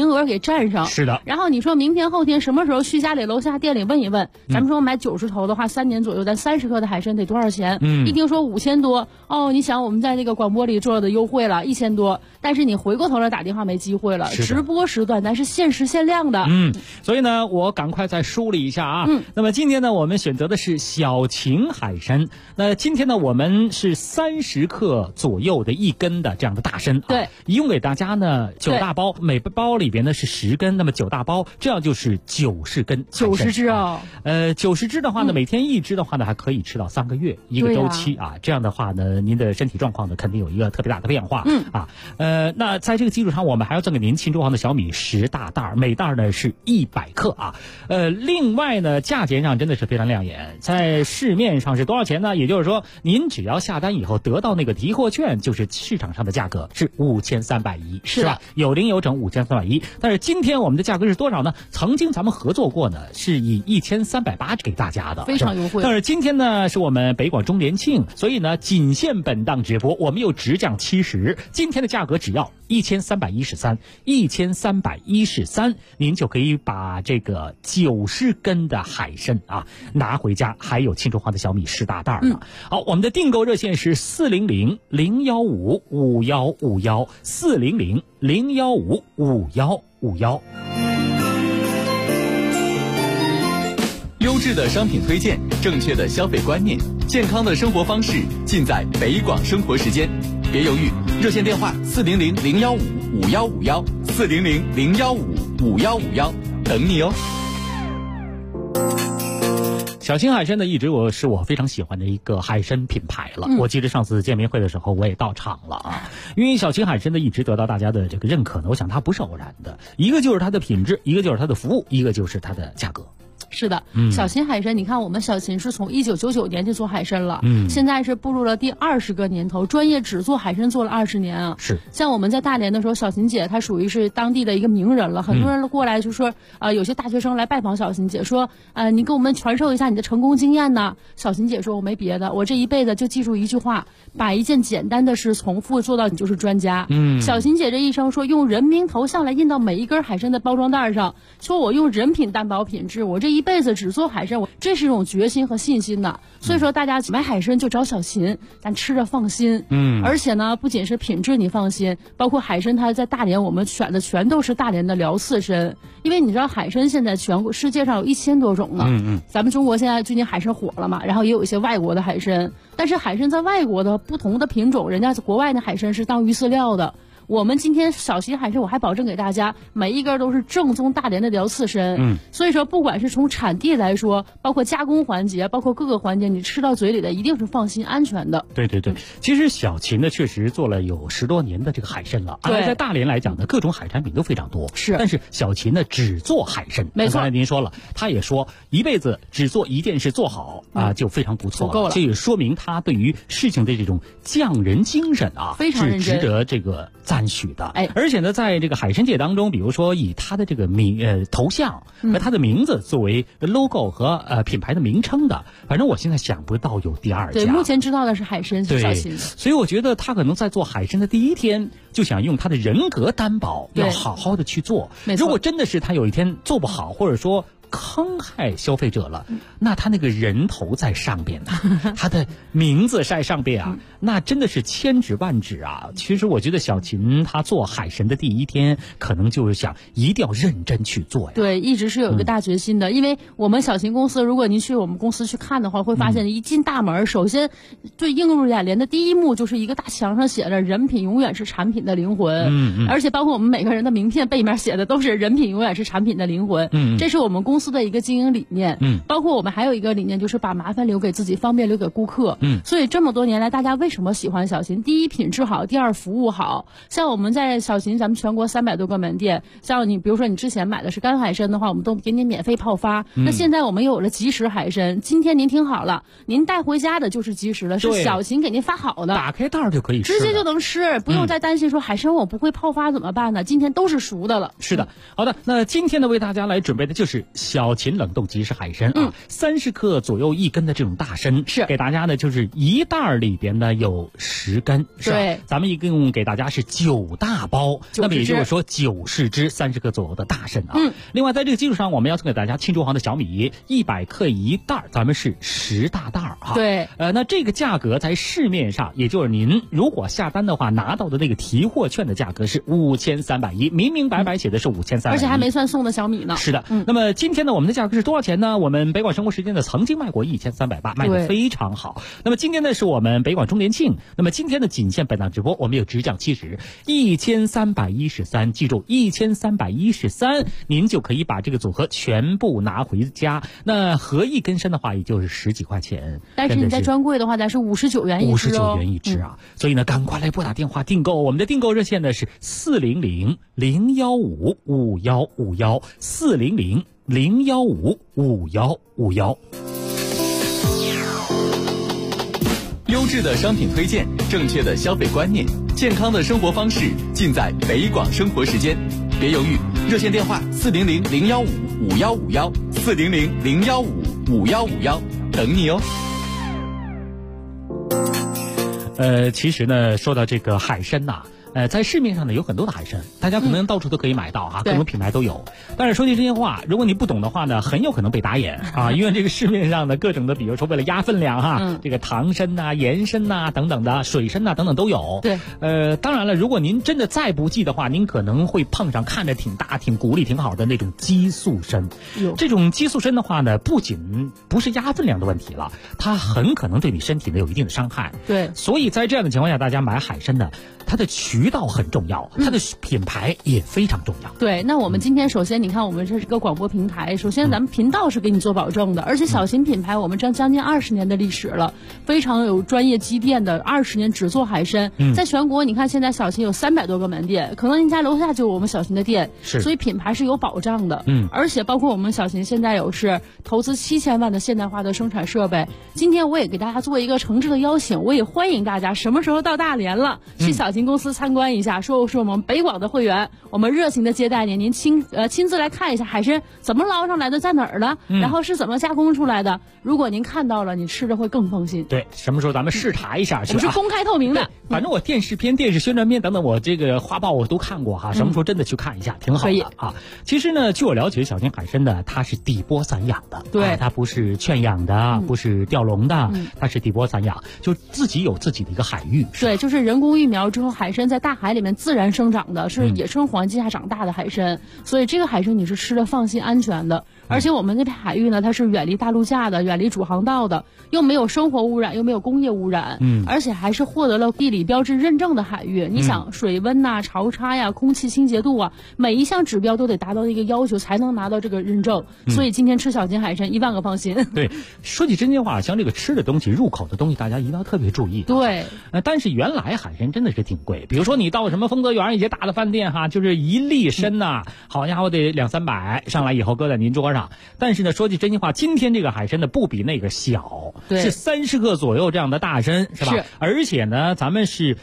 占上。 是的。 然后你说明天后天什么时候去家里楼下店里问一问，咱们说买90头的话，3年左右，咱30克的海参得多少钱？一听说5000多，你想我们在那个广播里做的优惠了1000多，但是你回过头来打电话没机会了，直播时段咱是限时限量的。 所以呢，我赶快再梳理一下啊。那么今天呢，我们选择的是小秦海参。那今天呢，我们是30克左右的1根的这样的大参。 对， 一共给大家呢9大包，每包里边呢是10根，那么9大包，这样就是90根 ，90只啊。 90只的话呢，每天1只的话呢，还可以吃到3个月一个周期啊。这样的话呢，您的身体状况呢肯定有一个特别大的变化。那在这个基础上，我们还要赠给您庆中皇的小米10大袋，每袋呢是100克啊。另外呢，价钱上真的是非常亮眼，在市面上是多少钱呢？也就是说，您只要下单以后得到那个提货券，就是市场上的价格是5310，是吧？有零有整5310。但是今天我们的价格是多少呢？曾经咱们合作过呢，是以1380给大家的， 非常优惠。 但是今天呢，是我们北广周年庆，所以呢，仅限本档直播，我们又直降70，今天的价格只要1313，您就可以把这个90根的海参啊拿回家，还有庆中华的小米10大袋呢。好，我们的订购热线是400-015-5151，400-015-5151。 优质的商品推荐，正确的消费观念，健康的生活方式，尽在北广生活时间。别犹豫，热线电话400-015-5151，400-015-5151，等你哦。 小秦海参呢，一直是我非常喜欢的一个海参品牌了。我记得上次见面会的时候，我也到场了啊。因为小秦海参呢，一直得到大家的这个认可呢，我想它不是偶然的，一个就是它的品质，一个就是它的服务，一个就是它的价格。 是的，小秦海参，你看我们小秦是从1999年就做海参了，现在是步入了第20个年头，专业只做海参做了20年啊。 是， 像我们在大连的时候，小秦姐她属于是当地的一个名人了，很多人过来就说，有些大学生来拜访小秦姐，说，你给我们传授一下你的成功经验呢。小秦姐说，我没别的，我这一辈子就记住一句话，把一件简单的事重复做到你就是专家。小秦姐这一生说，用人名头像来印到每一根海参的包装袋上，说我用人品担保品质，我这一辈子只做海参，这是一种决心和信心的。所以说大家买海参就找小秦，咱吃着放心。而且呢，不仅是品质你放心，包括海参它在大连我们选的全都是大连的辽刺参，因为你知道海参现在全国世界上有1000多种呢。咱们中国现在最近海参火了嘛，然后也有一些外国的海参，但是海参在外国的不同的品种，人家国外的海参是当鱼饲料的。我们今天小秦海参，我还保证给大家每一根都是正宗大连的辽刺参。所以说不管是从产地来说，包括加工环节，包括各个环节，你吃到嘴里的一定是放心安全的。 对，其实小秦呢确实做了有10多年的这个海参了。而在大连来讲呢，各种海产品都非常多。是，但是小秦呢只做海参。没错，刚才您说了，他也说一辈子只做一件事做好就非常不错了。这也说明他对于事情的这种匠人精神非常认真， 是值得这个赞许的。而且呢，在这个海参界当中，比如说以他的这个头像和他的名字作为 logo 和品牌的名称的，反正我现在想不到有第二家。 对，目前知道的是海参是小秦的。 所以我觉得他可能在做海参的第一天就想用他的人格担保，要好好的去做。如果真的是他有一天做不好，或者说坑害消费者了，那他那个人头在上边呢，他的名字在上边啊，那真的是千指万指啊。其实我觉得小秦他做海参的第一天，可能就是想一定要认真去做呀。 对，一直是有一个大决心的。因为我们小秦公司，如果您去我们公司去看的话，会发现一进大门，首先最映入眼帘的第一幕就是一个大墙上写着"人品永远是产品的灵魂"。而且包括我们每个人的名片背面写的都是"人品永远是产品的灵魂"。这是我们公司的一个经营理念。包括我们还有一个理念，就是把麻烦留给自己，方便留给顾客。所以这么多年来，大家为什么喜欢小秦？第一，品质好；第二，服务好。像我们在小秦，咱们全国300多个门店，像你比如说你之前买的是干海参的话，我们都给你免费泡发。那现在我们有了即食海参，今天您听好了，您带回家的就是即食的，是小秦给您发好的， 打开袋就可以吃， 直接就能吃，不用再担心说海参我不会泡发怎么办呢？今天都是熟的了。 是的，好的，那今天呢为大家来准备的就是小秦冷冻即食海参啊，30克左右1根的这种大参， 是给大家呢就是一袋里边呢有10根，是吧？ 对， 咱们一共给大家是9大包，那么也就是说90只30克左右的大参啊。另外在这个基础上，我们要送给大家庆州行的小米100克1袋，咱们是10大袋啊。 对， 那这个价格在市面上，也就是您如果下单的话，拿到的那个提货券的价格是5310，明明白白写的是5310， 而且还没算送的小米呢。 是的，那么今天呢，我们的价格是多少钱呢？我们北广生活时间呢曾经卖过1380，卖得非常好。那么今天呢是我们北广周年庆，那么今天的仅限本档直播，我们有直降70 1313，记住1313，您就可以把这个组合全部拿回家。那合一根参的话，也就是10几块钱， 但是你在专柜的话，咱是59元一只 59元一只啊。所以呢，赶快来拨打电话订购，我们的订购热线呢是400-015-5151，400-015-5151。 优质的商品推荐，正确的消费观念，健康的生活方式，尽在北广生活时间。别犹豫，热线电话400-015-5151，400-015-5151，等你哦。 其实呢，说到这个海参呐，在市面上呢有很多的海参，大家可能到处都可以买到啊，各种品牌都有。但是说句真心话，如果你不懂的话呢，很有可能被打眼啊，因为这个市面上的各种的，比如说为了压分量哈，这个糖参呐、盐参呐等等的，水参呐等等都有。 对， 当然了，如果您真的再不济的话，您可能会碰上看着挺大、挺骨力挺好的那种激素参。这种激素参的话呢，不仅不是压分量的问题了，它很可能对你身体呢有一定的伤害。 对， 所以在这样的情况下，大家买海参呢，它的渠道很重要，它的品牌也非常重要。 对，那我们今天首先你看，我们这是个广播平台，首先咱们频道是给你做保证的，而且小秦品牌我们将近20年的历史了，非常有专业积淀的，20年只做海参，在全国你看现在小秦有300多个门店，可能您家楼下就有我们小秦的店，所以品牌是有保障的。而且包括我们小秦现在有是投资7000万的现代化的生产设备。今天我也给大家做一个诚挚的邀请，我也欢迎大家什么时候到大连了，去小秦公司参观一下，说是我们北广的会员，我们热情的接待您，您亲自来看一下海参怎么捞上来的，在哪儿了，然后是怎么加工出来的。如果您看到了，你吃着会更放心。 对，什么时候咱们视察一下去？ 我们是公开透明的， 反正我电视片、电视宣传片等等，我这个花报我都看过哈。什么时候真的去看一下，挺好的啊。其实呢，据我了解，小秦海参呢，它是底波散养的， 对， 它不是圈养的，不是钓笼的，它是底波散养，就自己有自己的一个海域。 对，就是人工育苗之后，海参在大海里面自然生长的，是野生环境下长大的海参，所以这个海参你是吃的放心安全的。而且我们那片海域呢，它是远离大陆架的，远离主航道的，又没有生活污染，又没有工业污染，而且还是获得了地理标志认证的海域。你想水温呐、潮差呀、空气清洁度啊，每一项指标都得达到一个要求才能拿到这个认证。所以今天吃小秦海参1万个放心。 对，说起真心话，像这个吃的东西、入口的东西，大家一定要特别注意。 对， 但是原来海参真的是挺贵，比如说你到什么丰泽园一些大的饭店哈，就是一粒参呐，好家伙得200-300，上来以后搁在您桌上。但是呢，说句真心话，今天这个海参呢不比那个小，是30克左右这样的大参，是吧？而且呢，咱们是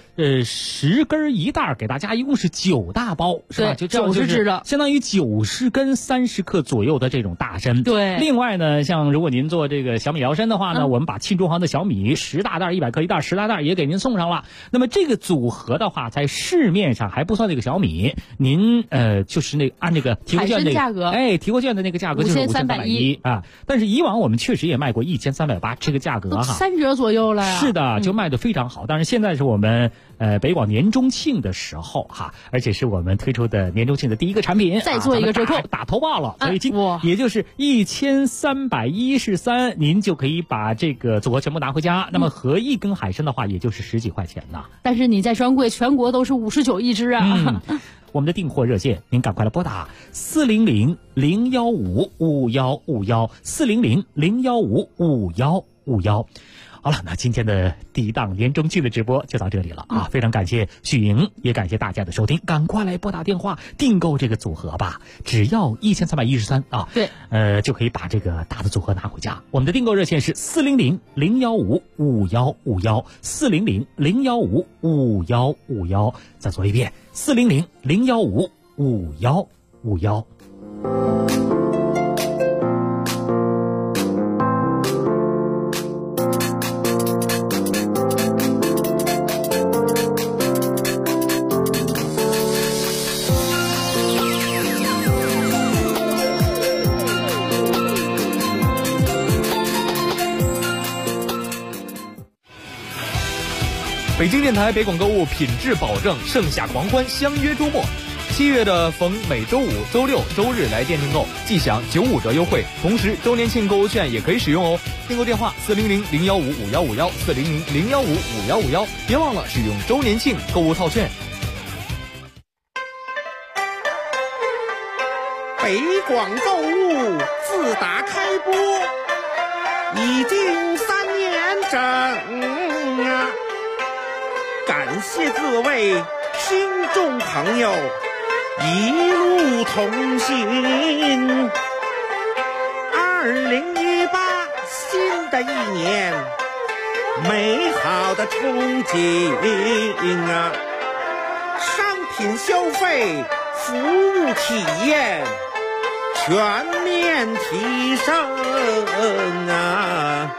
10根1袋，给大家一共是9大包，是吧？就 90只的， 相当于90根30克左右的这种大参。 对。 另外呢，像如果您做这个小米辽参的话呢，我们把庆州行的小米10大袋100克1袋10大袋也给您送上了。那么这个组合的话，在市面上还不算那个小米，您就是那按这个提货券的价格， 提货券的那个价格就是5310啊。但是以往我们确实也卖过1380，这个价格哈 3折左右了呀。 是的，就卖得非常好。但是现在是我们北广年中庆的时候哈，而且是我们推出的年中庆的第一个产品， 再做一个折扣， 打头报了，所以也就是1313，您就可以把这个组合全部拿回家。那么合一根海参的话，也就是10几块钱呢。 但是你在专柜全国都是59一只啊。 我们的订货热线，您赶快来拨打400-015-5151，400-015-5151。好了，那今天的第一档年中庆的直播就到这里了啊！非常感谢许莹，也感谢大家的收听，赶快来拨打电话订购这个组合吧，只要1313啊！ 对， 就可以把这个大的组合拿回家。我们的订购热线是400-015-5151，400-015-5151。再说一遍，400-015-5151。 北京电台北广购物品质保证，盛夏狂欢，相约周末。7月的逢每周五、周六、周日来店订购，即享95折优惠，同时周年庆购物券也可以使用哦。订购电话400-015-5151 400-015-5151，别忘了使用周年庆购物套券。 北广购物自打开播已经3年整啊，感谢各位听众朋友一路同行。2018新的一年，美好的憧憬啊，商品消费、服务体验全面提升啊！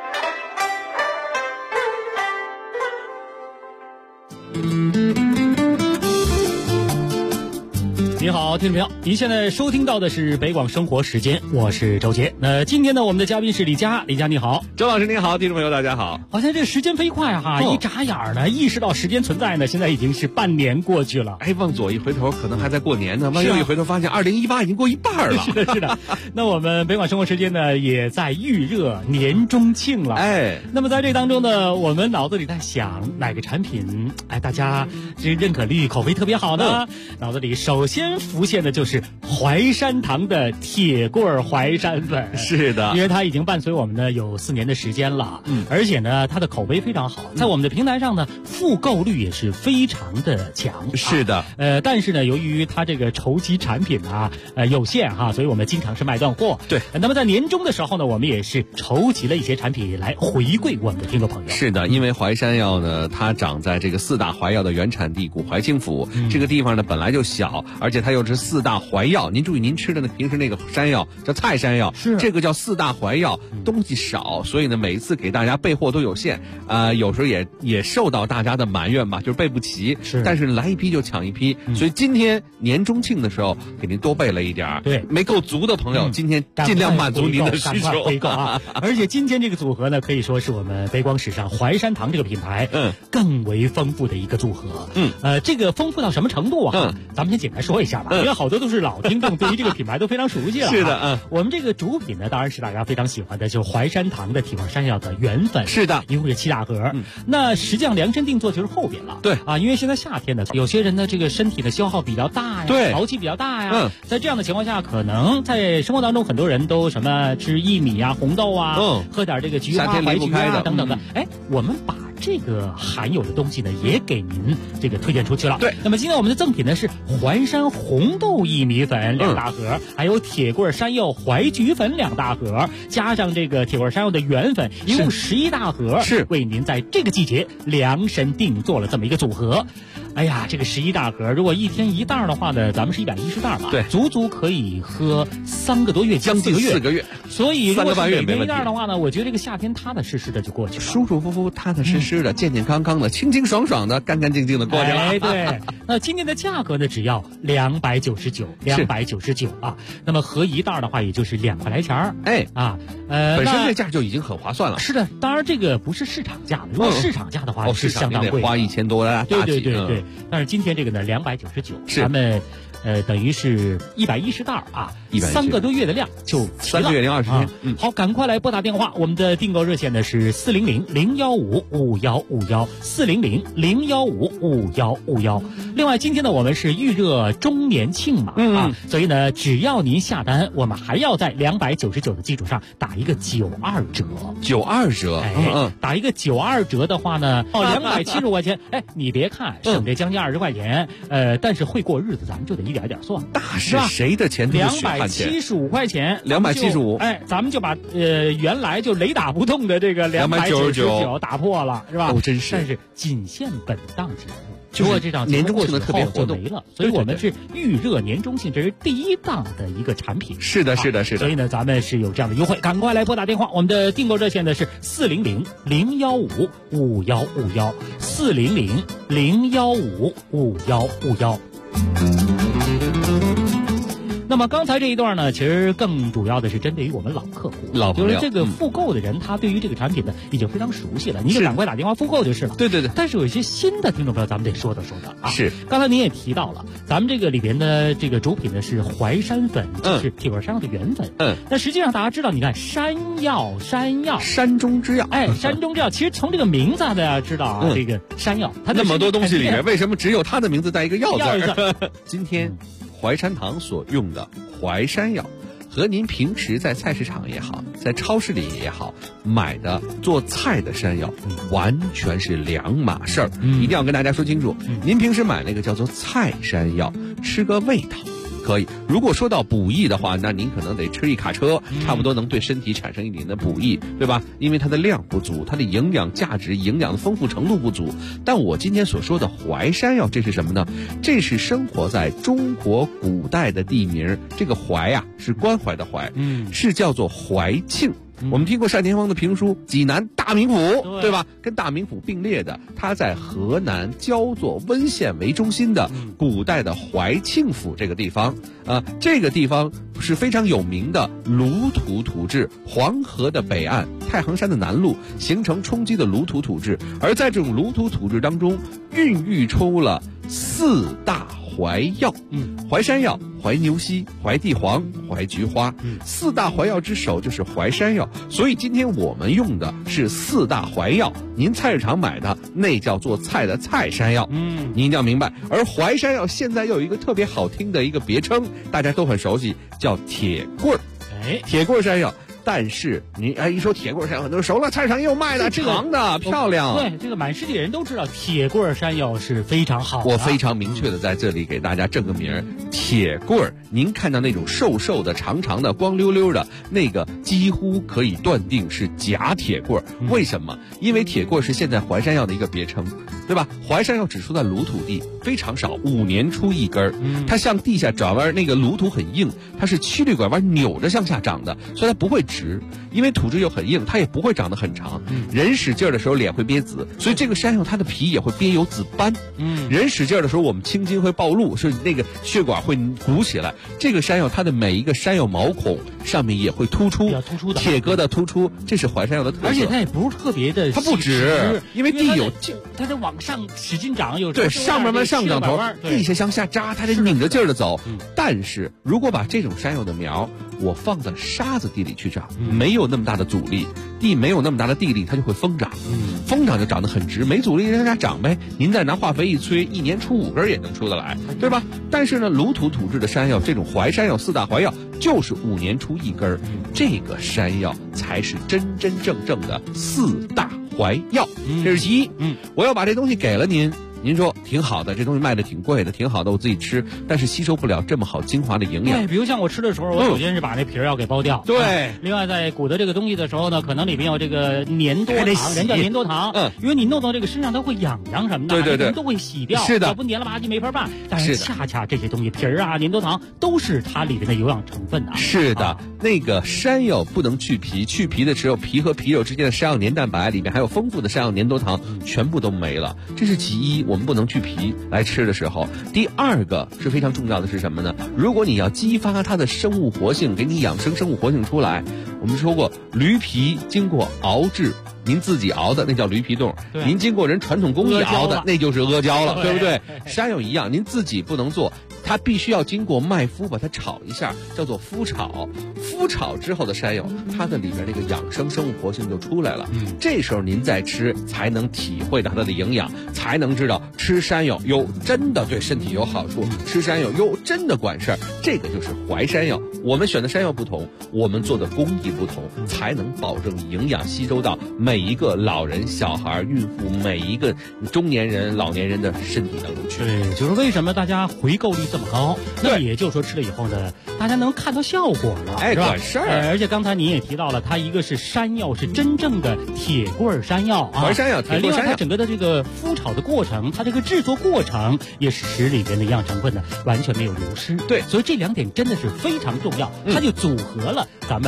你好，听众朋友，您现在收听到的是北广生活时间，我是周杰。那今天呢，我们的嘉宾是李佳，李佳你好， 周老师您好，听众朋友大家好。 好像这时间飞快哈，一眨眼呢，意识到时间存在呢，现在已经是半年过去了。 哎，往左一回头，可能还在过年呢；往右一回头，发现2018已经过一半了。 是的，是的。那我们北广生活时间呢，也在预热年中庆了。 哎， 那么在这当中呢，我们脑子里在想哪个产品，哎，大家这认可率、口碑特别好呢？脑子里首先浮现的就是淮山堂的铁棍淮山粉。 是的， 因为它已经伴随我们呢有4年的时间了，而且呢它的口碑非常好，在我们的平台上呢复购率也是非常的强。 是的， 但是呢由于它这个筹集产品啊有限哈，所以我们经常是卖断货。 对， 那么在年终的时候呢，我们也是筹集了一些产品来回馈我们的听众朋友。 是的，因为淮山药呢，它长在这个4大淮药的原产地古淮清府，这个地方呢本来就小，而且它又是4大淮药。您注意，您吃的呢平时那个山药叫菜山药， 是这个叫4大淮药，东西少，所以呢每一次给大家备货都有限，有时候也受到大家的埋怨吧，就是备不齐。 是， 但是来一批就抢一批，所以今天年中庆的时候给您多备了一点。 对， 没够足的朋友，今天尽量满足您的需求， 回购啊！而且今天这个组合呢，可以说是我们北广史上淮山堂这个品牌更为丰富的一个组合。这个丰富到什么程度啊？咱们先简单说一下吧，因为好多都是老听众，对于这个品牌都非常熟悉了。 是的， 我们这个主品呢，当然是大家非常喜欢的，就是淮山堂的铁棍山药的原粉。 是的， 一共是7大盒。那实际上量身定做就是后边了。 对啊，因为现在夏天呢，有些人呢这个身体的消耗比较大呀， 对， 潮气比较大呀。在这样的情况下，可能在生活当中很多人都什么吃薏米啊、红豆啊，喝点这个菊花、淮菊啊等等的。哎，我们把这个含有的东西呢，也给您这个推荐出去了。 对， 那么今天我们的赠品呢是淮山红豆薏米粉2大盒，还有铁棍山药淮菊粉2大盒，加上这个铁棍山药的原粉，一共11大盒，是为您在这个季节量身定做了这么一个组合。哎呀，这个11大盒，如果一天1袋的话呢，咱们是110袋嘛， 对， 足足可以喝3个多月， 将近4个月。 所以如果是每天 1 1袋的话呢，我觉得这个夏天踏踏实实的就过去了， 舒舒服服、踏踏实实的、健健康康的、清清爽爽的、干干净净的过去了。 哎，对。那今天的价格呢，只要299啊。那么合1袋的话，也就是2块来钱儿。 哎啊，本身这价就已经很划算了。 是的，当然这个不是市场价，如果市场价的话是相当贵， 花1000多了。 对。但是今天这个呢，299，咱们等于是110袋啊，3个多月的量就齐了。 3个月零20天。 好，赶快来拨打电话，我们的订购热线呢是400-015-5151 400-015-5151。另外，今天呢我们是预热周年庆嘛，所以呢只要您下单，我们还要在299的基础上打一个92折。 92折， 打一个92折的话呢，275块钱。哎，你别看省这将近20块钱，但是会过日子，咱们就得一点一点算。 大是谁的钱都是血汗钱。 275块钱 ，275。 哎，咱们就把原来就雷打不动的这个299打破了，是吧？ 真是。 但是仅限本档节目。如果这档年终庆的特别活动就没了，所以我们是预热年终庆，这是第1档的一个产品。 是的。 所以呢，咱们是有这样的优惠，赶快来拨打电话。我们的订购热线呢是400-015-5151 400-015-5151。 那么刚才这一段呢，其实更主要的是针对于我们老客户， 老朋友， 就是这个复购的人，他对于这个产品呢已经非常熟悉了，你就赶快打电话复购就是了。 对对对。 但是有一些新的听众朋友，咱们得说道啊。 是。 刚才您也提到了，咱们这个里边的这个主品呢是淮山粉，就是铁棍山药的原粉。那实际上大家知道，你看山药， 山中之药。 山中之药，其实从这个名字大家知道啊，这个山药，它那么多东西里面，为什么只有它的名字带一个药字？今天淮山堂所用的淮山药，和您平时在菜市场也好，在超市里也好买的做菜的山药，完全是两码事儿。一定要跟大家说清楚，您平时买那个叫做菜山药，吃个味道可以。如果说到补益的话，那您可能得吃一卡车，差不多能对身体产生一定的补益，对吧？因为它的量不足，它的营养价值、营养的丰富程度不足。但我今天所说的淮山药，这是什么呢？这是生活在中国古代的地名，这个淮啊是关怀的淮，是叫做淮庆。我们听过单田芳的评书《济南大名府》，对吧？跟大名府并列的，它在河南焦作温县为中心的古代的淮庆府这个地方这个地方是非常有名的鲁土土质，黄河的北岸，太行山的南麓形成冲积的鲁土土质，而在这种鲁土土质当中，孕育出了4大淮药，淮山药、淮牛膝、淮地黄、淮菊花，4大淮药之首就是淮山药。所以今天我们用的是4大淮药，您菜市场买的那叫做菜的菜山药，您一定要明白。而淮山药现在又有一个特别好听的一个别称，大家都很熟悉，叫铁棍儿。铁棍儿山药。但是你一说铁棍山药，很多人熟了，菜市场也有卖的，长的漂亮。 对，这个满世界人都知道铁棍山药是非常好的。 我非常明确的在这里给大家正个名儿，铁棍儿。您看到那种瘦瘦的、长长的、光溜溜的那个，几乎可以断定是假铁棍儿。为什么？因为铁棍儿是现在淮山药的一个别称，对吧？淮山药只出在鲁土地，非常少，5年出一根儿。它向地下转弯，那个鲁土很硬，它是曲率拐弯扭着向下长的，所以它不会直，因为土质又很硬，它也不会长得很长。人使劲的时候脸会憋紫，所以这个山药它的皮也会憋有紫斑。人使劲的时候，我们青筋会暴露，所以那个血管会鼓起来。这个山药它的每一个山药毛孔上面也会突出，铁疙瘩突出，这是淮山药的特色。 而且它也不是特别的， 它不直，因为地有它得往上使劲长，有对上面慢上涨头，地下向下扎，它得拧着劲儿的走。但是如果把这种山药的苗我放在沙子地里去长，没有那么大的阻力，地没有那么大的地力，它就会疯长。疯长就长得很直，没阻力让它长呗。您再拿化肥一催，1年出5根也能出得来，对吧？但是呢，鲁土土质的山药，这种淮山药4大淮药，就是5年出1根，这个山药才是真真正正的4大淮药。这是其一。我要把这东西给了您。您说挺好的，这东西卖的挺贵的，挺好的，我自己吃，但是吸收不了这么好精华的营养。 对，比如像我吃的时候，我首先是把那皮儿要给剥掉。 对。 另外，在鼓捣这个东西的时候呢，可能里面有这个粘多糖，人叫粘多糖。因为你弄到这个身上，它会痒痒什么的，对，都会洗掉。 是的。 要不粘了吧唧没法办。但是恰恰这些东西，皮儿啊、粘多糖都是它里面的有氧成分啊。 是的，那个山药不能去皮，去皮的只有皮和皮肉之间的山药粘蛋白，里面还有丰富的山药粘多糖，全部都没了。这是其一，我们不能去皮来吃的时候。第二个是非常重要的是什么呢？如果你要激发它的生物活性，给你养生生物活性出来，我们说过驴皮经过熬制，您自己熬的那叫驴皮冻，您经过人传统工艺熬的那就是阿胶了，对不对？山药一样，您自己不能做，它必须要经过麦麸把它炒一下，叫做麸炒。麸炒之后的山药，它的里边那个养生生物活性就出来了。这时候您再吃，才能体会到它的营养，才能知道吃山药真的对身体有好处，吃山药真的管事儿。这个就是淮山药。我们选的山药不同，我们做的工艺不同，才能保证营养吸收到每一个老人、小孩、孕妇，每一个中年人、老年人的身体当中去。 对，就是为什么大家回购率这么高？那么也就是说吃了以后呢，大家能看到效果了，是吧？ 管事儿。 而且刚才您也提到了，它一个是山药，是真正的铁棍山药啊， 淮山药、铁棍山药。 另外，它整个的这个麸炒的过程，它这个制作过程也是使里边的营养成分呢完全没有流失。 对， 所以这2点真的是非常重要，它就组合了咱们淮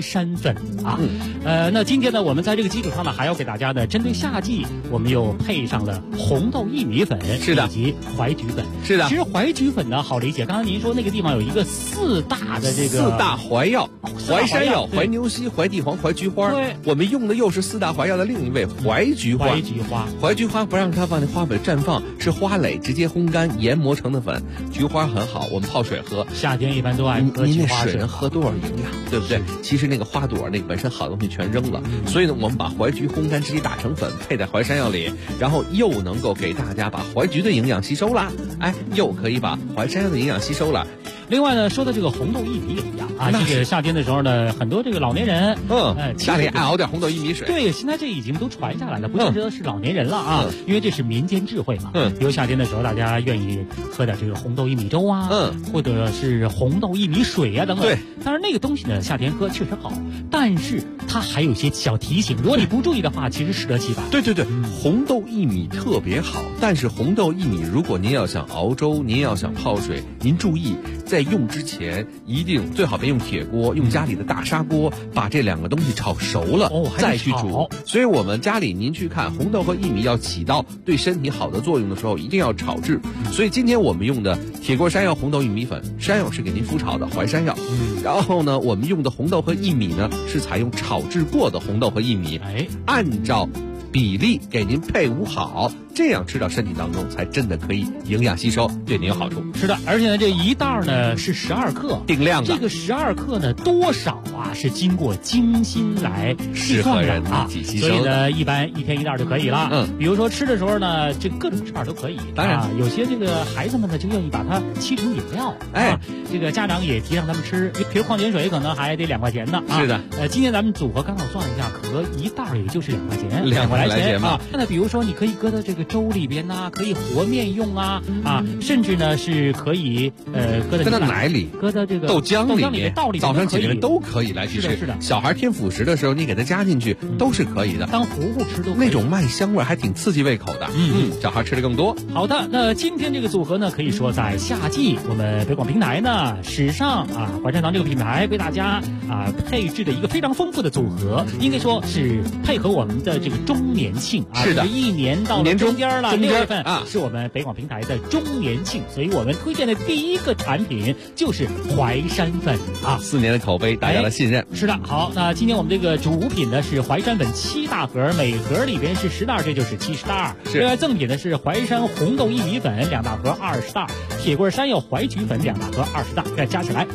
山粉啊。那今天呢，我们在这个基础上呢，还要给大家呢，针对夏季，我们又配上了红豆薏米粉， 是的， 以及淮菊粉， 是的。 其实淮菊粉呢好理解，刚才您说那个地方有一个4大的这个 4大淮药，淮山药、淮牛膝、淮地黄、淮菊花。 对， 我们用的又是4大淮药的另一味淮菊花。淮菊花不让它放在花粉绽放，是花蕾直接烘干研磨成的粉。菊花很好，我们泡水喝。 夏天一般都爱喝菊花水。 您那水能喝多少营养，对不对？其实那个花朵那个本身好东西全扔了，所以呢，我们把淮菊烘干直接打成粉，配在淮山药里，然后又能够给大家把淮菊的营养吸收了，又可以把淮山药的营养吸收了。 另外呢，说到这个红豆薏米也一样啊，这个夏天的时候呢，很多这个老年人， 家里爱熬点红豆薏米水。 对，现在这已经都传下来了，不见得是老年人了啊，因为这是民间智慧嘛。比如夏天的时候，大家愿意喝点这个红豆薏米粥啊，或者是红豆薏米水啊等等。 对， 当然那个东西呢，夏天喝确实好，但是它还有一些小提醒，如果你不注意的话，其实适得其反。 对，红豆薏米特别好，但是红豆薏米如果您要想熬粥，您要想泡水，您注意在用之前一定最好别用铁锅，用家里的大砂锅，把这2个东西炒熟了，再去煮。所以我们家里您去看红豆和薏米要起到对身体好的作用的时候，一定要炒制。所以今天我们用的铁锅山药红豆薏米粉，山药是给您麸炒的淮山药，然后呢，我们用的红豆和薏米呢是采用炒制过的红豆和薏米，按照比例给您配伍好，这样吃到身体当中才真的可以营养吸收，对您有好处。 是的，而且呢，这一袋呢是12克， 定量的。 这个12克呢，多少啊是经过精心来适合人一起吸收的， 所以呢，一般1天1袋就可以了。比如说吃的时候呢，这各种吃法都可以。 当然， 有些这个孩子们呢就愿意把它沏成饮料，这个家长也提倡他们吃，比如矿泉水可能还得2块钱呢。 是的， 今天咱们组合刚好算了一下，可一袋也就是2块钱 ，2块来钱啊。那比如说你可以搁到这个粥里边呐，可以和面用啊，甚至呢是可以搁到奶里， 搁到这个豆浆里面，早上起来都可以来去吃。 是的， 小孩添辅食的时候，你给他加进去都是可以的， 当糊糊吃都可以。 那种麦香味还挺刺激胃口的。小孩吃的更多。 好的，那今天这个组合呢，可以说在夏季，我们北广平台呢史上淮山堂这个品牌为大家配置的一个非常丰富的组合，应该说是配合我们的这个周年庆是的 ，1年到了中间了，6月份是我们北广平台的周年庆，所以我们推荐的第一个产品就是淮山粉 4年的口碑，大家的信任。 是的，好，那今天我们这个主品呢是淮山粉7大盒，每盒里边是10袋，这就是70袋。另外赠品的是淮山红豆薏米粉2大盒20袋，铁棍山药淮菊粉2大盒20袋，再加起来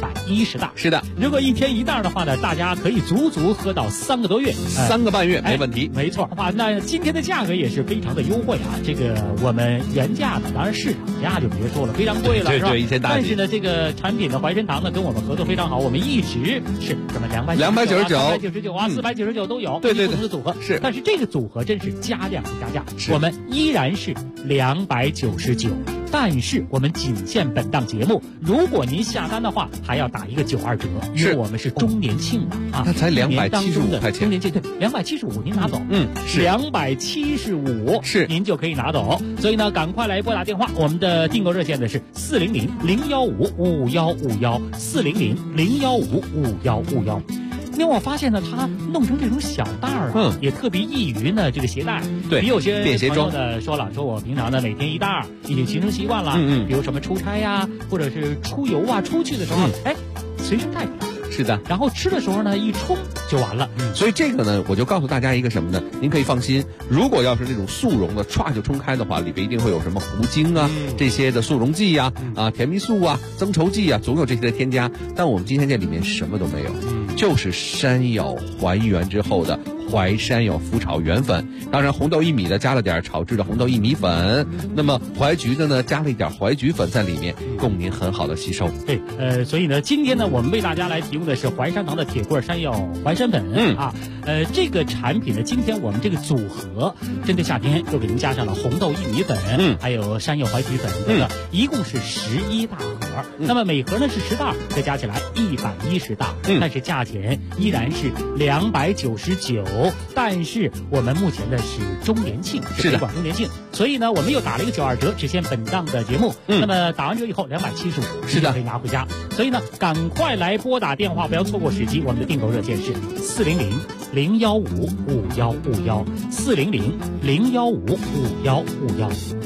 110袋。 是的， 如果1天1袋的话呢，大家可以足足喝到3个多月 ，3个半月没问题。 没错那今天的价格也是非常的优惠这个我们原价呢，当然市场价就别说了，非常贵了，是吧？但是呢，这个产品的淮山堂呢跟我们合作非常好，我们一直是什么299、499都有， 对， 不同的组合是。 但是这个组合真是加量不加价，我们依然是299。但是我们仅限本档节目，如果您下单的话，还要打一个92折，因为我们是周年庆那才275块钱， 周年庆对，275您拿走， 是 275 是您就可以拿走，所以呢，赶快来拨打电话，我们的订购热线呢是400-015-5151，400-015-5151。因为我发现呢，它弄成这种小袋也特别易于呢这个携带。 对， 比有些便携装呢说我平常呢每天1袋已经形成习惯了。比如什么出差呀，或者是出游出去的时候，随身带着。 是的， 然后吃的时候呢，一冲就完了。 所以这个呢，我就告诉大家一个什么呢？您可以放心，如果要是那种速溶的，歘就冲开的话，里边一定会有什么糊精这些的速溶剂甜蜜素增稠剂总有这些的添加。但我们今天这里面什么都没有，就是山药还原之后的淮山药麸炒原粉，当然红豆薏米的加了点炒制的红豆薏米粉，那么淮菊的呢加了一点淮菊粉在里面，供您很好的吸收。 对，所以呢，今天呢我们为大家来提供的是淮山堂的铁棍山药淮山粉这个产品呢，今天我们这个组合针对夏天又给您加上了红豆薏米粉，还有山药淮菊粉等等，一共是11大盒。那么每盒呢是10袋，再加起来110袋，但是价钱依然是299。 但是我们目前的是周年庆， 是的， 北广周年庆，所以呢，我们又打了一个92折，只限本档的节目。那么打完折以后275， 是的， 可以拿回家。所以呢，赶快来拨打电话，不要错过时机。我们的订购热线是400-015-5151，400-015-5151。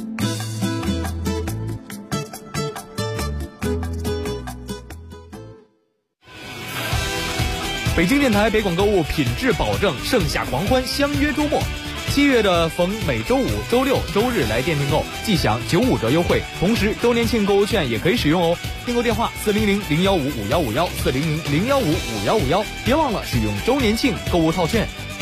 北京电台北广购物品质保证，盛夏狂欢，相约周末。7月的逢每周五、周六、周日来电订购，即享95折优惠，同时周年庆购物券也可以使用哦。订购电话400-015-5151，400-015-5151，别忘了使用周年庆购物套券。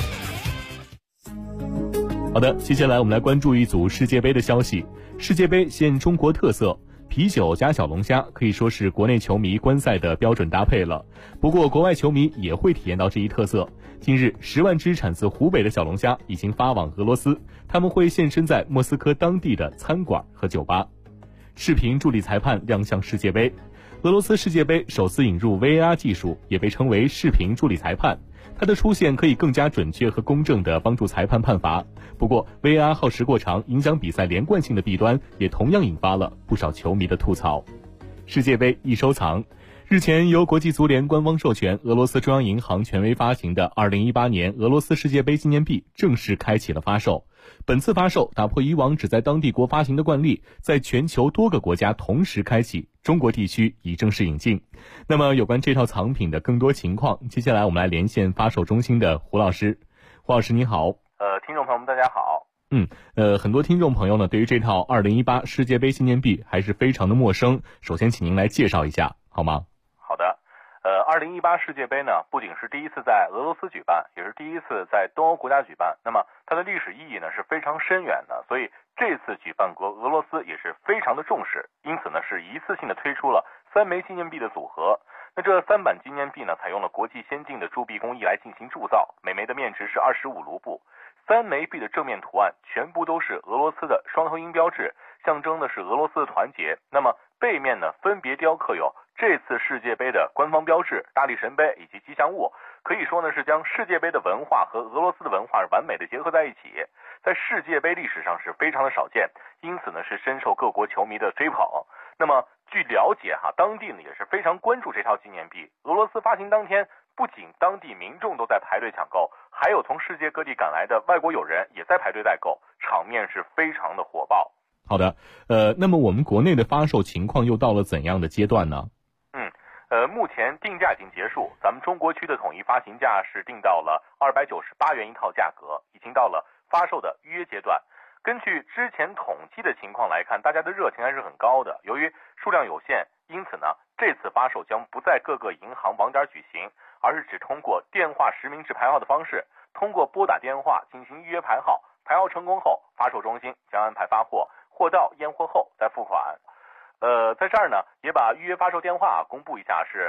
好的，接下来我们来关注一组世界杯的消息。世界杯现中国特色，啤酒加小龙虾可以说是国内球迷观赛的标准搭配了。不过国外球迷也会体验到这一特色。近日10万只产自湖北的小龙虾已经发往俄罗斯，他们会现身在莫斯科当地的餐馆和酒吧。视频助理裁判亮相世界杯。俄罗斯世界杯首次引入 VAR 技术，也被称为视频助理裁判。它的出现可以更加准确和公正地帮助裁判判罚。不过 VAR 耗时过长，影响比赛连贯性的弊端也同样引发了不少球迷的吐槽。世界杯易收藏。日前由国际足联官方授权，俄罗斯中央银行权威发行的2018年俄罗斯世界杯纪念币正式开启了发售。本次发售打破以往只在当地国发行的惯例，在全球多个国家同时开启，中国地区已正式引进。那么有关这套藏品的更多情况，接下来我们来连线发售中心的胡老师。胡老师你好。 听众朋友们大家好。 很多听众朋友呢对于这套2018世界杯纪念币还是非常的陌生，首先请您来介绍一下好吗？ 好的。2018世界杯呢，不仅是第一次在俄罗斯举办，也是第一次在东欧国家举办。那么它的历史意义呢是非常深远的，所以这次举办国俄罗斯也是非常的重视，因此呢是一次性的推出了3枚纪念币的组合。那这3版纪念币呢，采用了国际先进的铸币工艺来进行铸造，每枚的面值是25卢布。3枚币的正面图案全部都是俄罗斯的双头鹰标志，象征的是俄罗斯的团结。那么背面呢，分别雕刻有这次世界杯的官方标志、大力神杯以及吉祥物，可以说呢是将世界杯的文化和俄罗斯的文化完美的结合在一起，在世界杯历史上是非常的少见，因此呢是深受各国球迷的追捧。那么据了解当地呢也是非常关注这套纪念币。俄罗斯发行当天，不仅当地民众都在排队抢购，还有从世界各地赶来的外国友人也在排队代购，场面是非常的火爆。 好的，那么我们国内的发售情况又到了怎样的阶段呢？ 目前定价已经结束，咱们中国区的统一发行价是定到了298元一套价格，已经到了发售的预约阶段。根据之前统计的情况来看，大家的热情还是很高的。由于数量有限，因此呢，这次发售将不在各个银行网点举行，而是只通过电话实名制排号的方式，通过拨打电话进行预约排号，排号成功后，发售中心将安排发货，货到验货后再付款。在这儿呢，也把预约发售电话公布一下，是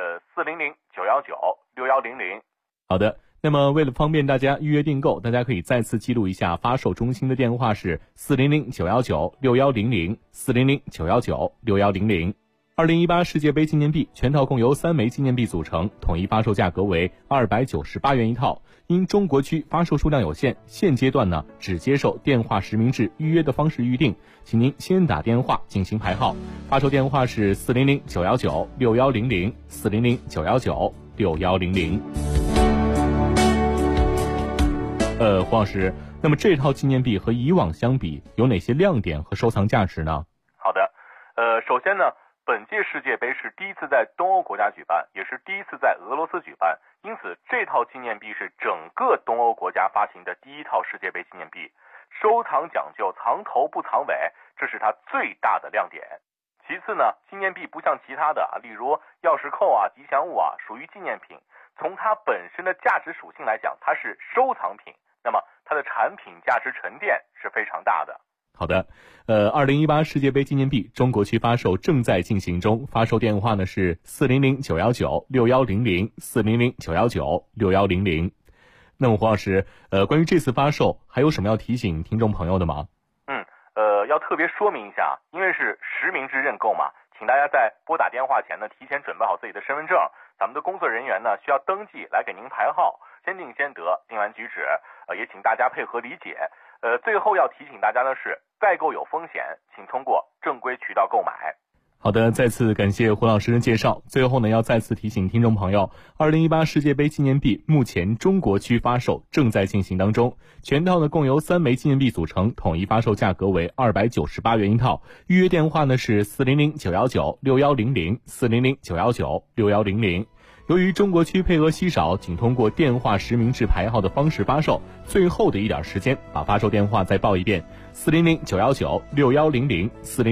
400-919-6100。 好的，那么为了方便大家预约订购，大家可以再次记录一下发售中心的电话是400-919-6100， 400-919-6100。2018世界杯纪念币全套共由3枚纪念币组成，统一发售价格为298元一套。因中国区发售数量有限，现阶段呢只接受电话实名制预约的方式预定，请您先打电话进行排号。发售电话是400-919-6100， 400-919-6100。胡老师，那么这套纪念币和以往相比，有哪些亮点和收藏价值呢？ 好的，首先呢，本届世界杯是第一次在东欧国家举办，也是第一次在俄罗斯举办，因此这套纪念币是整个东欧国家发行的第一套世界杯纪念币。收藏讲究藏头不藏尾，这是它最大的亮点。其次呢，纪念币不像其他的例如钥匙扣吉祥物属于纪念品，从它本身的价值属性来讲，它是收藏品，那么它的产品价值沉淀是非常大的。 好的，2018世界杯纪念币中国区发售正在进行中，发售电话呢是400-919-6100， 400-919-6100。那么胡老师，关于这次发售还有什么要提醒听众朋友的吗？ 要特别说明一下，因为是实名制认购嘛，请大家在拨打电话前呢，提前准备好自己的身份证，咱们的工作人员呢需要登记来给您排号。这先定先得，定完举止，也请大家配合理解。最后要提醒大家的是，代购有风险，请通过正规渠道购买。 好的，再次感谢胡老师的介绍。最后呢，要再次提醒听众朋友，2018世界杯纪念币目前中国区发售正在进行当中，全套呢共由3枚纪念币组成，统一发售价格为298元一套。预约电话呢是400-919-6100，400-919-6100。由于中国区配额稀少，仅通过电话实名制排号的方式发售，最后的一点时间，把发售电话再报一遍：400-919-6100，400